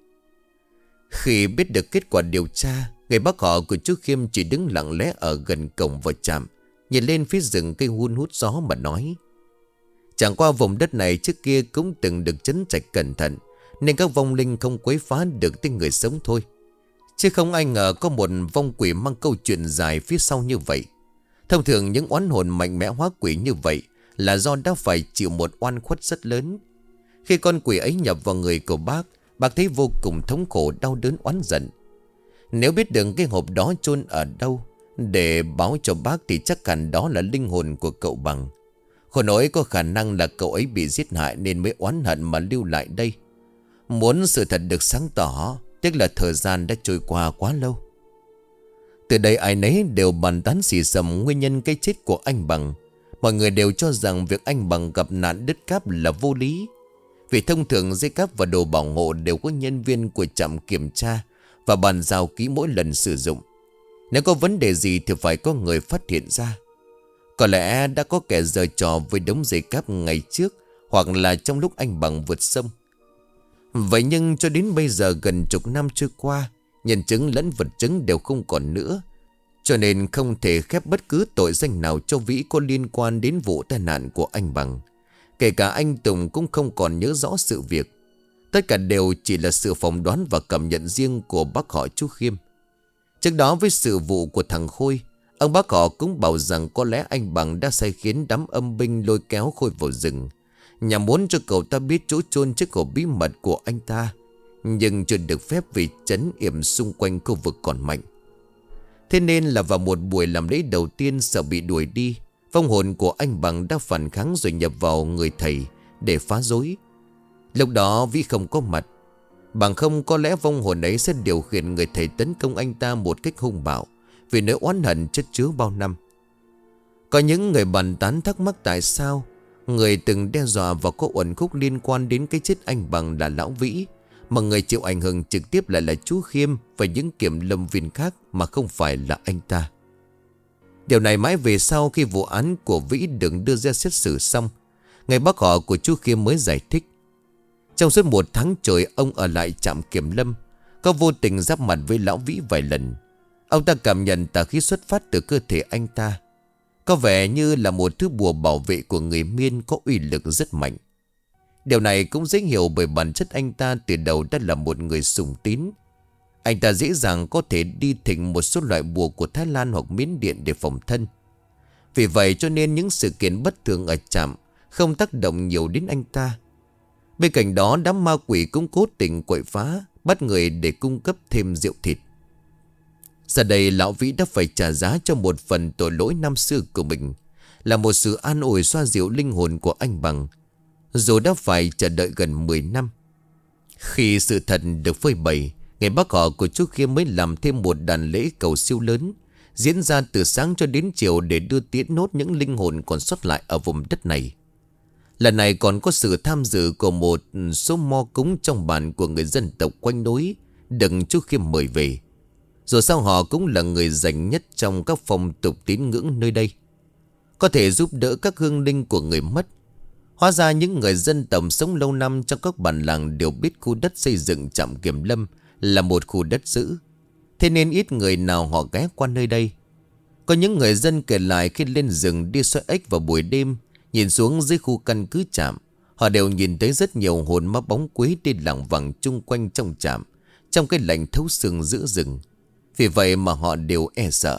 Khi biết được kết quả điều tra, người bác họ của chú Khiêm chỉ đứng lặng lẽ ở gần cổng vào trạm, nhìn lên phía rừng cây hun hút gió mà nói: chẳng qua vùng đất này trước kia cũng từng được trấn trạch cẩn thận, nên các vong linh không quấy phá được tới người sống thôi. Chứ không ai ngờ có một vong quỷ mang câu chuyện dài phía sau như vậy. Thông thường những oán hồn mạnh mẽ hóa quỷ như vậy là do đã phải chịu một oan khuất rất lớn. Khi con quỷ ấy nhập vào người của bác, bác thấy vô cùng thống khổ, đau đớn, oán giận. Nếu biết được cái hộp đó chôn ở đâu để báo cho bác thì chắc hẳn đó là linh hồn của cậu Bằng. Khổ nỗi có khả năng là cậu ấy bị giết hại nên mới oán hận mà lưu lại đây. Muốn sự thật được sáng tỏ, tiếc là thời gian đã trôi qua quá lâu. Từ đây ai nấy đều bàn tán xì xầm nguyên nhân cái chết của anh Bằng. Mọi người đều cho rằng việc anh Bằng gặp nạn đứt cáp là vô lý. Vì thông thường dây cáp và đồ bảo hộ đều có nhân viên của trạm kiểm tra và bàn giao kỹ mỗi lần sử dụng. Nếu có vấn đề gì thì phải có người phát hiện ra. Có lẽ đã có kẻ giở trò với đống dây cáp ngày trước, hoặc là trong lúc anh Bằng vượt sông. Vậy nhưng cho đến bây giờ gần chục năm trôi qua, nhân chứng lẫn vật chứng đều không còn nữa, cho nên không thể khép bất cứ tội danh nào cho Vĩ có liên quan đến vụ tai nạn của anh Bằng. Kể cả anh Tùng cũng không còn nhớ rõ sự việc. Tất cả đều chỉ là sự phỏng đoán và cảm nhận riêng của bác họ chú Khiêm. Trước đó với sự vụ của thằng Khôi, ông bác họ cũng bảo rằng có lẽ anh Bằng đã sai khiến đám âm binh lôi kéo Khôi vào rừng, nhằm muốn cho cậu ta biết chỗ chôn chiếc hộp bí mật của anh ta, nhưng chưa được phép vì trấn yểm xung quanh khu vực còn mạnh. Thế nên là vào một buổi làm lễ đầu tiên, sợ bị đuổi đi, vong hồn của anh Bằng đã phản kháng rồi nhập vào người thầy để phá rối. Lúc đó Vĩ không có mặt, bằng không có lẽ vong hồn ấy sẽ điều khiển người thầy tấn công anh ta một cách hung bạo, vì nỗi oán hận chất chứa bao năm. Có những người bàn tán thắc mắc tại sao người từng đe dọa và có uẩn khúc liên quan đến cái chết anh Bằng là lão Vĩ, mà người chịu ảnh hưởng trực tiếp lại là chú Khiêm và những kiểm lâm viên khác mà không phải là anh ta. Điều này mãi về sau khi vụ án của Vĩ được đưa ra xét xử xong, người bác họ của chú Khiêm mới giải thích. Trong suốt một tháng trời ông ở lại trạm kiểm lâm, có vô tình giáp mặt với lão Vĩ vài lần. Ông ta cảm nhận tà khí xuất phát từ cơ thể anh ta, có vẻ như là một thứ bùa bảo vệ của người Miên có uy lực rất mạnh. Điều này cũng dễ hiểu bởi bản chất anh ta từ đầu đã là một người sùng tín. Anh ta dễ dàng có thể đi thỉnh một số loại bùa của Thái Lan hoặc Miến Điện để phòng thân. Vì vậy cho nên những sự kiện bất thường ở trạm không tác động nhiều đến anh ta. Bên cạnh đó, đám ma quỷ cũng cố tình quậy phá, bắt người để cung cấp thêm rượu thịt. Giờ đây lão Vĩ đã phải trả giá cho một phần tội lỗi năm xưa của mình, là một sự an ủi xoa dịu linh hồn của anh Bằng, dù đã phải chờ đợi gần mười năm. Khi sự thật được phơi bày, ngày bác họ của chú Khiêm mới làm thêm một đàn lễ cầu siêu lớn, diễn ra từ sáng cho đến chiều để đưa tiễn nốt những linh hồn còn sót lại ở vùng đất này. Lần này còn có sự tham dự của một số mo cúng trong bản của người dân tộc quanh núi được chú Khiêm mời về. Dù sao họ cũng là người rành nhất trong các phong tục tín ngưỡng nơi đây, có thể giúp đỡ các hương linh của người mất. Hóa ra những người dân tộc sống lâu năm trong các bản làng đều biết khu đất xây dựng trạm kiểm lâm là một khu đất giữ, thế nên ít người nào họ ghé qua nơi đây. Có những người dân kể lại khi lên rừng đi xoay ếch vào buổi đêm, nhìn xuống dưới khu căn cứ trạm, họ đều nhìn thấy rất nhiều hồn ma bóng quế đi lảng vảng chung quanh trong trạm, trong cái lạnh thấu xương giữa rừng. Vì vậy mà họ đều e sợ.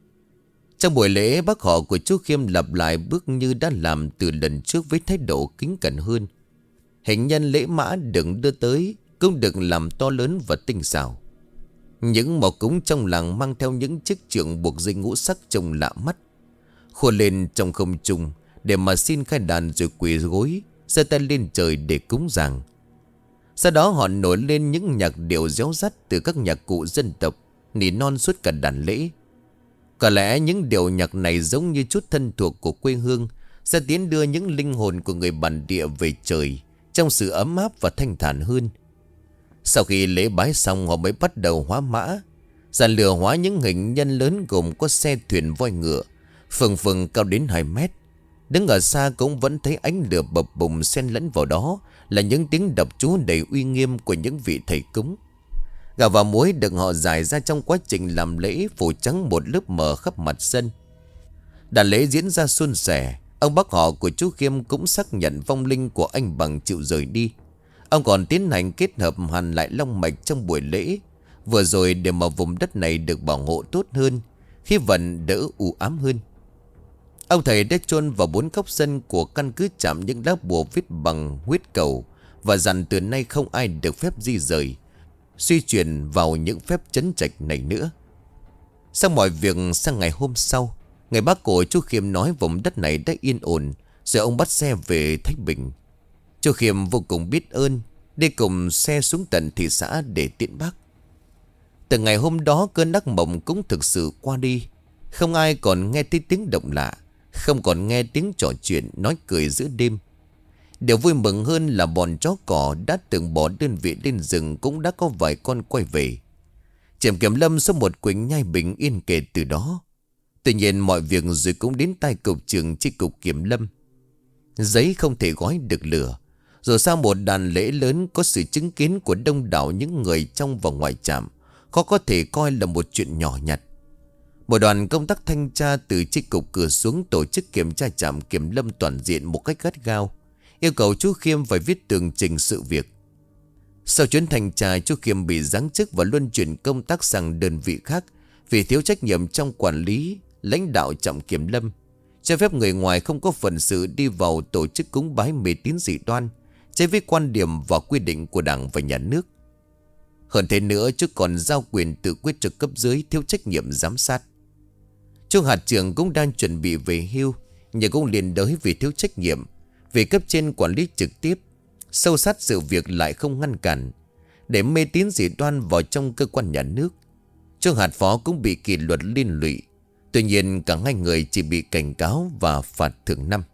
Trong buổi lễ, bác họ của chú Khiêm lặp lại bước như đã làm từ lần trước với thái độ kính cẩn hơn. Hình nhân lễ mã đừng đưa tới cũng được làm to lớn và tinh xảo. Những mỏ cúng trong làng mang theo những chiếc trượng buộc dây ngũ sắc trông lạ mắt, khua lên trong không trung để mà xin khai đàn rồi quỳ gối, giơ tay lên trời để cúng giàng. Sau đó họ nổi lên những nhạc điệu réo rắt từ các nhạc cụ dân tộc, nỉ non suốt cả đàn lễ. Có lẽ những điệu nhạc này giống như chút thân thuộc của quê hương, sẽ tiến đưa những linh hồn của người bản địa về trời trong sự ấm áp và thanh thản hơn. Sau khi lễ bái xong, họ mới bắt đầu hóa mã. Dàn lửa hóa những hình nhân lớn gồm có xe thuyền voi ngựa, phừng phừng cao đến hai mét. Đứng ở xa cũng vẫn thấy ánh lửa bập bùng, xen lẫn vào đó là những tiếng đọc chú đầy uy nghiêm của những vị thầy cúng. Gà và muối được họ rải ra trong quá trình làm lễ, phủ trắng một lớp mờ khắp mặt sân. Đàn lễ diễn ra suôn sẻ. Ông bác họ của chú Khiêm cũng xác nhận vong linh của anh Bằng chịu rời đi. Ông còn tiến hành kết hợp hàn lại long mạch trong buổi lễ vừa rồi, để mà vùng đất này được bảo hộ tốt hơn, khí vận đỡ u ám hơn. Ông thầy đã chôn vào bốn góc sân của căn cứ Trạm những lá bùa viết bằng huyết cầu, và dặn từ nay không ai được phép di rời, suy chuyển vào những phép trấn trạch này nữa. Sau mọi việc, sang ngày hôm sau, ngày bác của chú Khiêm nói vùng đất này đã yên ổn, rồi ông bắt xe về Thái Bình. Chú Khiêm vô cùng biết ơn, đi cùng xe xuống tận thị xã để tiễn bác. Từ ngày hôm đó, cơn ác mộng cũng thực sự qua đi. Không ai còn nghe thấy tiếng động lạ, không còn nghe tiếng trò chuyện nói cười giữa đêm. Điều vui mừng hơn là bọn chó cỏ đã từng bỏ đơn vị lên rừng cũng đã có vài con quay về. Trạm Kiểm Lâm số một Quỳnh Nhai bình yên kể từ đó. Tuy nhiên mọi việc rồi cũng đến tay cục trưởng chi cục Kiểm Lâm. Giấy không thể gói được lửa. Rồi sau một đàn lễ lớn có sự chứng kiến của đông đảo những người trong và ngoài trạm, khó có thể coi là một chuyện nhỏ nhặt. Một đoàn công tác thanh tra từ chi cục cử xuống tổ chức kiểm tra trạm Kiểm Lâm toàn diện một cách gắt gao, yêu cầu chú Khiêm phải viết tường trình sự việc. Sau chuyến thanh tra, chú Khiêm bị giáng chức và luân chuyển công tác sang đơn vị khác vì thiếu trách nhiệm trong quản lý, lãnh đạo trạm Kiểm Lâm, cho phép người ngoài không có phần sự đi vào tổ chức cúng bái mê tín dị đoan, trái với quan điểm và quy định của Đảng và Nhà nước. Hơn thế nữa, chú còn giao quyền tự quyết cho cấp dưới, thiếu trách nhiệm giám sát. Chú hạt trưởng cũng đang chuẩn bị về hưu, nhưng cũng liền đới vì thiếu trách nhiệm, vì cấp trên quản lý trực tiếp, sâu sát sự việc lại không ngăn cản, để mê tín dị đoan vào trong cơ quan nhà nước. Chú hạt phó cũng bị kỷ luật liên lụy. Tuy nhiên cả hai người chỉ bị cảnh cáo và phạt thưởng năm.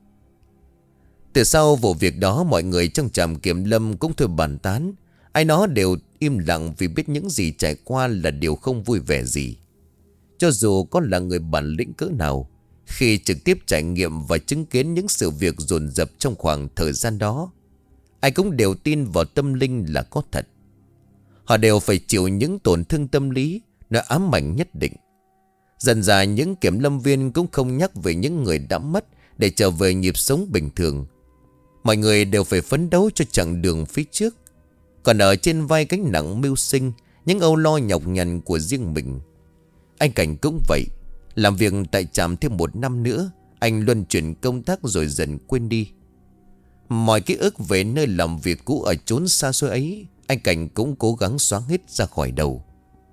Từ sau vụ việc đó, mọi người trong trạm Kiểm Lâm cũng thôi bàn tán. Ai nó đều im lặng vì biết những gì trải qua là điều không vui vẻ gì. Cho dù có là người bản lĩnh cỡ nào, khi trực tiếp trải nghiệm và chứng kiến những sự việc dồn dập trong khoảng thời gian đó, ai cũng đều tin vào tâm linh là có thật. Họ đều phải chịu những tổn thương tâm lý, nỗi ám ảnh nhất định. Dần dà những kiểm lâm viên cũng không nhắc về những người đã mất để trở về nhịp sống bình thường. Mọi người đều phải phấn đấu cho chặng đường phía trước. Còn ở trên vai gánh nặng mưu sinh, những âu lo nhọc nhằn của riêng mình. Anh Cảnh cũng vậy. Làm việc tại trạm thêm một năm nữa, anh luân chuyển công tác rồi dần quên đi. Mọi ký ức về nơi làm việc cũ ở chốn xa xôi ấy, anh Cảnh cũng cố gắng xóa hết ra khỏi đầu.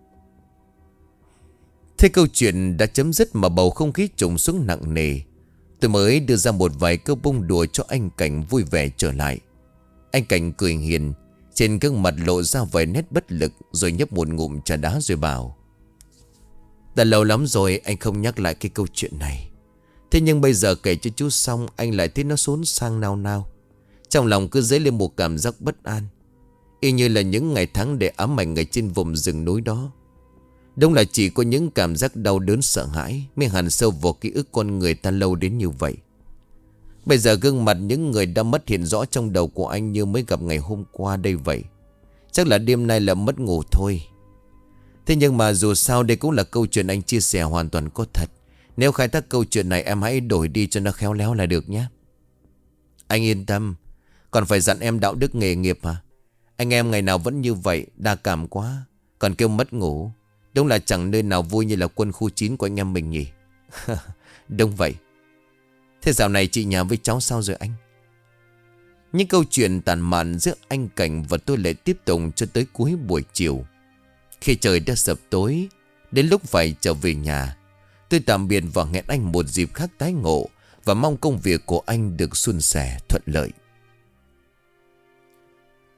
Thế câu chuyện đã chấm dứt mà bầu không khí trùng xuống nặng nề. Tôi mới đưa ra một vài câu bông đùa cho anh Cảnh vui vẻ trở lại. Anh Cảnh cười hiền, trên gương mặt lộ ra vài nét bất lực, rồi nhấp một ngụm trà đá rồi bảo: đã lâu lắm rồi anh không nhắc lại cái câu chuyện này. Thế nhưng bây giờ kể cho chú xong, anh lại thấy nó xốn sang nao nao. Trong lòng cứ dấy lên một cảm giác bất an, y như là những ngày tháng để ám ảnh ở trên vùng rừng núi đó. Đúng là chỉ có những cảm giác đau đớn sợ hãi mới hằn sâu vào ký ức con người ta lâu đến như vậy. Bây giờ gương mặt những người đã mất hiện rõ trong đầu của anh như mới gặp ngày hôm qua đây vậy. Chắc là đêm nay là mất ngủ thôi. Thế nhưng mà dù sao đây cũng là câu chuyện anh chia sẻ hoàn toàn có thật. Nếu khai thác câu chuyện này em hãy đổi đi cho nó khéo léo là được nhé. Anh yên tâm. Còn phải dặn em đạo đức nghề nghiệp à? Anh em ngày nào vẫn như vậy, đa cảm quá. Còn kêu mất ngủ. Đúng là chẳng nơi nào vui như là quân khu chín của anh em mình nhỉ. Đúng vậy. Thế dạo này chị nhà với cháu sao rồi anh? Những câu chuyện tàn mạn giữa anh Cảnh và tôi lại tiếp tục cho tới cuối buổi chiều. Khi trời đã sập tối, đến lúc phải trở về nhà, tôi tạm biệt và hẹn anh một dịp khác tái ngộ, và mong công việc của anh được suôn sẻ thuận lợi.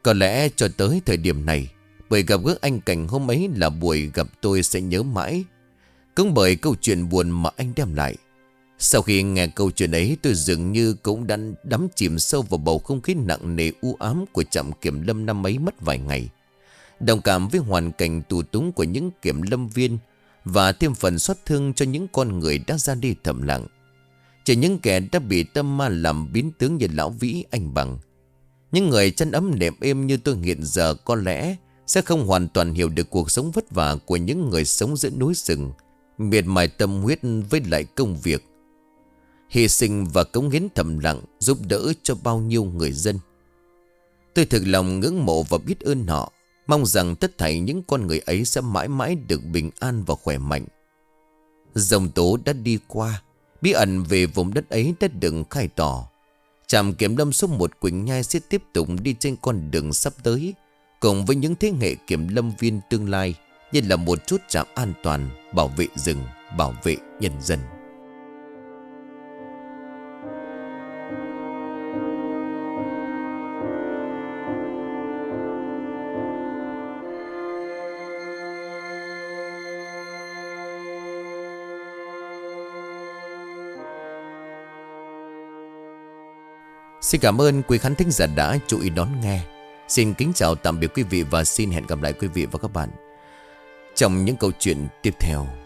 Có lẽ cho tới thời điểm này, bởi gặp gỡ anh Cảnh hôm ấy là buổi gặp tôi sẽ nhớ mãi. Cũng bởi câu chuyện buồn mà anh đem lại. Sau khi nghe câu chuyện ấy, tôi dường như cũng đã đắm chìm sâu vào bầu không khí nặng nề u ám của trạm kiểm lâm năm ấy mất vài ngày. Đồng cảm với hoàn cảnh tù túng của những kiểm lâm viên và thêm phần xót thương cho những con người đã ra đi thầm lặng. Chỉ những kẻ đã bị tâm ma làm biến tướng như lão Vĩ, anh Bằng. Những người chân ấm nệm êm như tôi hiện giờ có lẽ sẽ không hoàn toàn hiểu được cuộc sống vất vả của những người sống giữa núi rừng, miệt mài tâm huyết với lại công việc, hy sinh và cống hiến thầm lặng giúp đỡ cho bao nhiêu người dân. Tôi thực lòng ngưỡng mộ và biết ơn họ, mong rằng tất thảy những con người ấy sẽ mãi mãi được bình an và khỏe mạnh. Dòng tố đã đi qua, bí ẩn về vùng đất ấy đã được khai tỏ. Trạm kiểm lâm số một Quỳnh Nhai sẽ tiếp tục đi trên con đường sắp tới, cùng với những thế hệ kiểm lâm viên tương lai, như là một chút trạm an toàn, bảo vệ rừng, bảo vệ nhân dân. Xin cảm ơn quý khán thính giả đã chú ý đón nghe. Xin kính chào tạm biệt quý vị và xin hẹn gặp lại quý vị và các bạn trong những câu chuyện tiếp theo.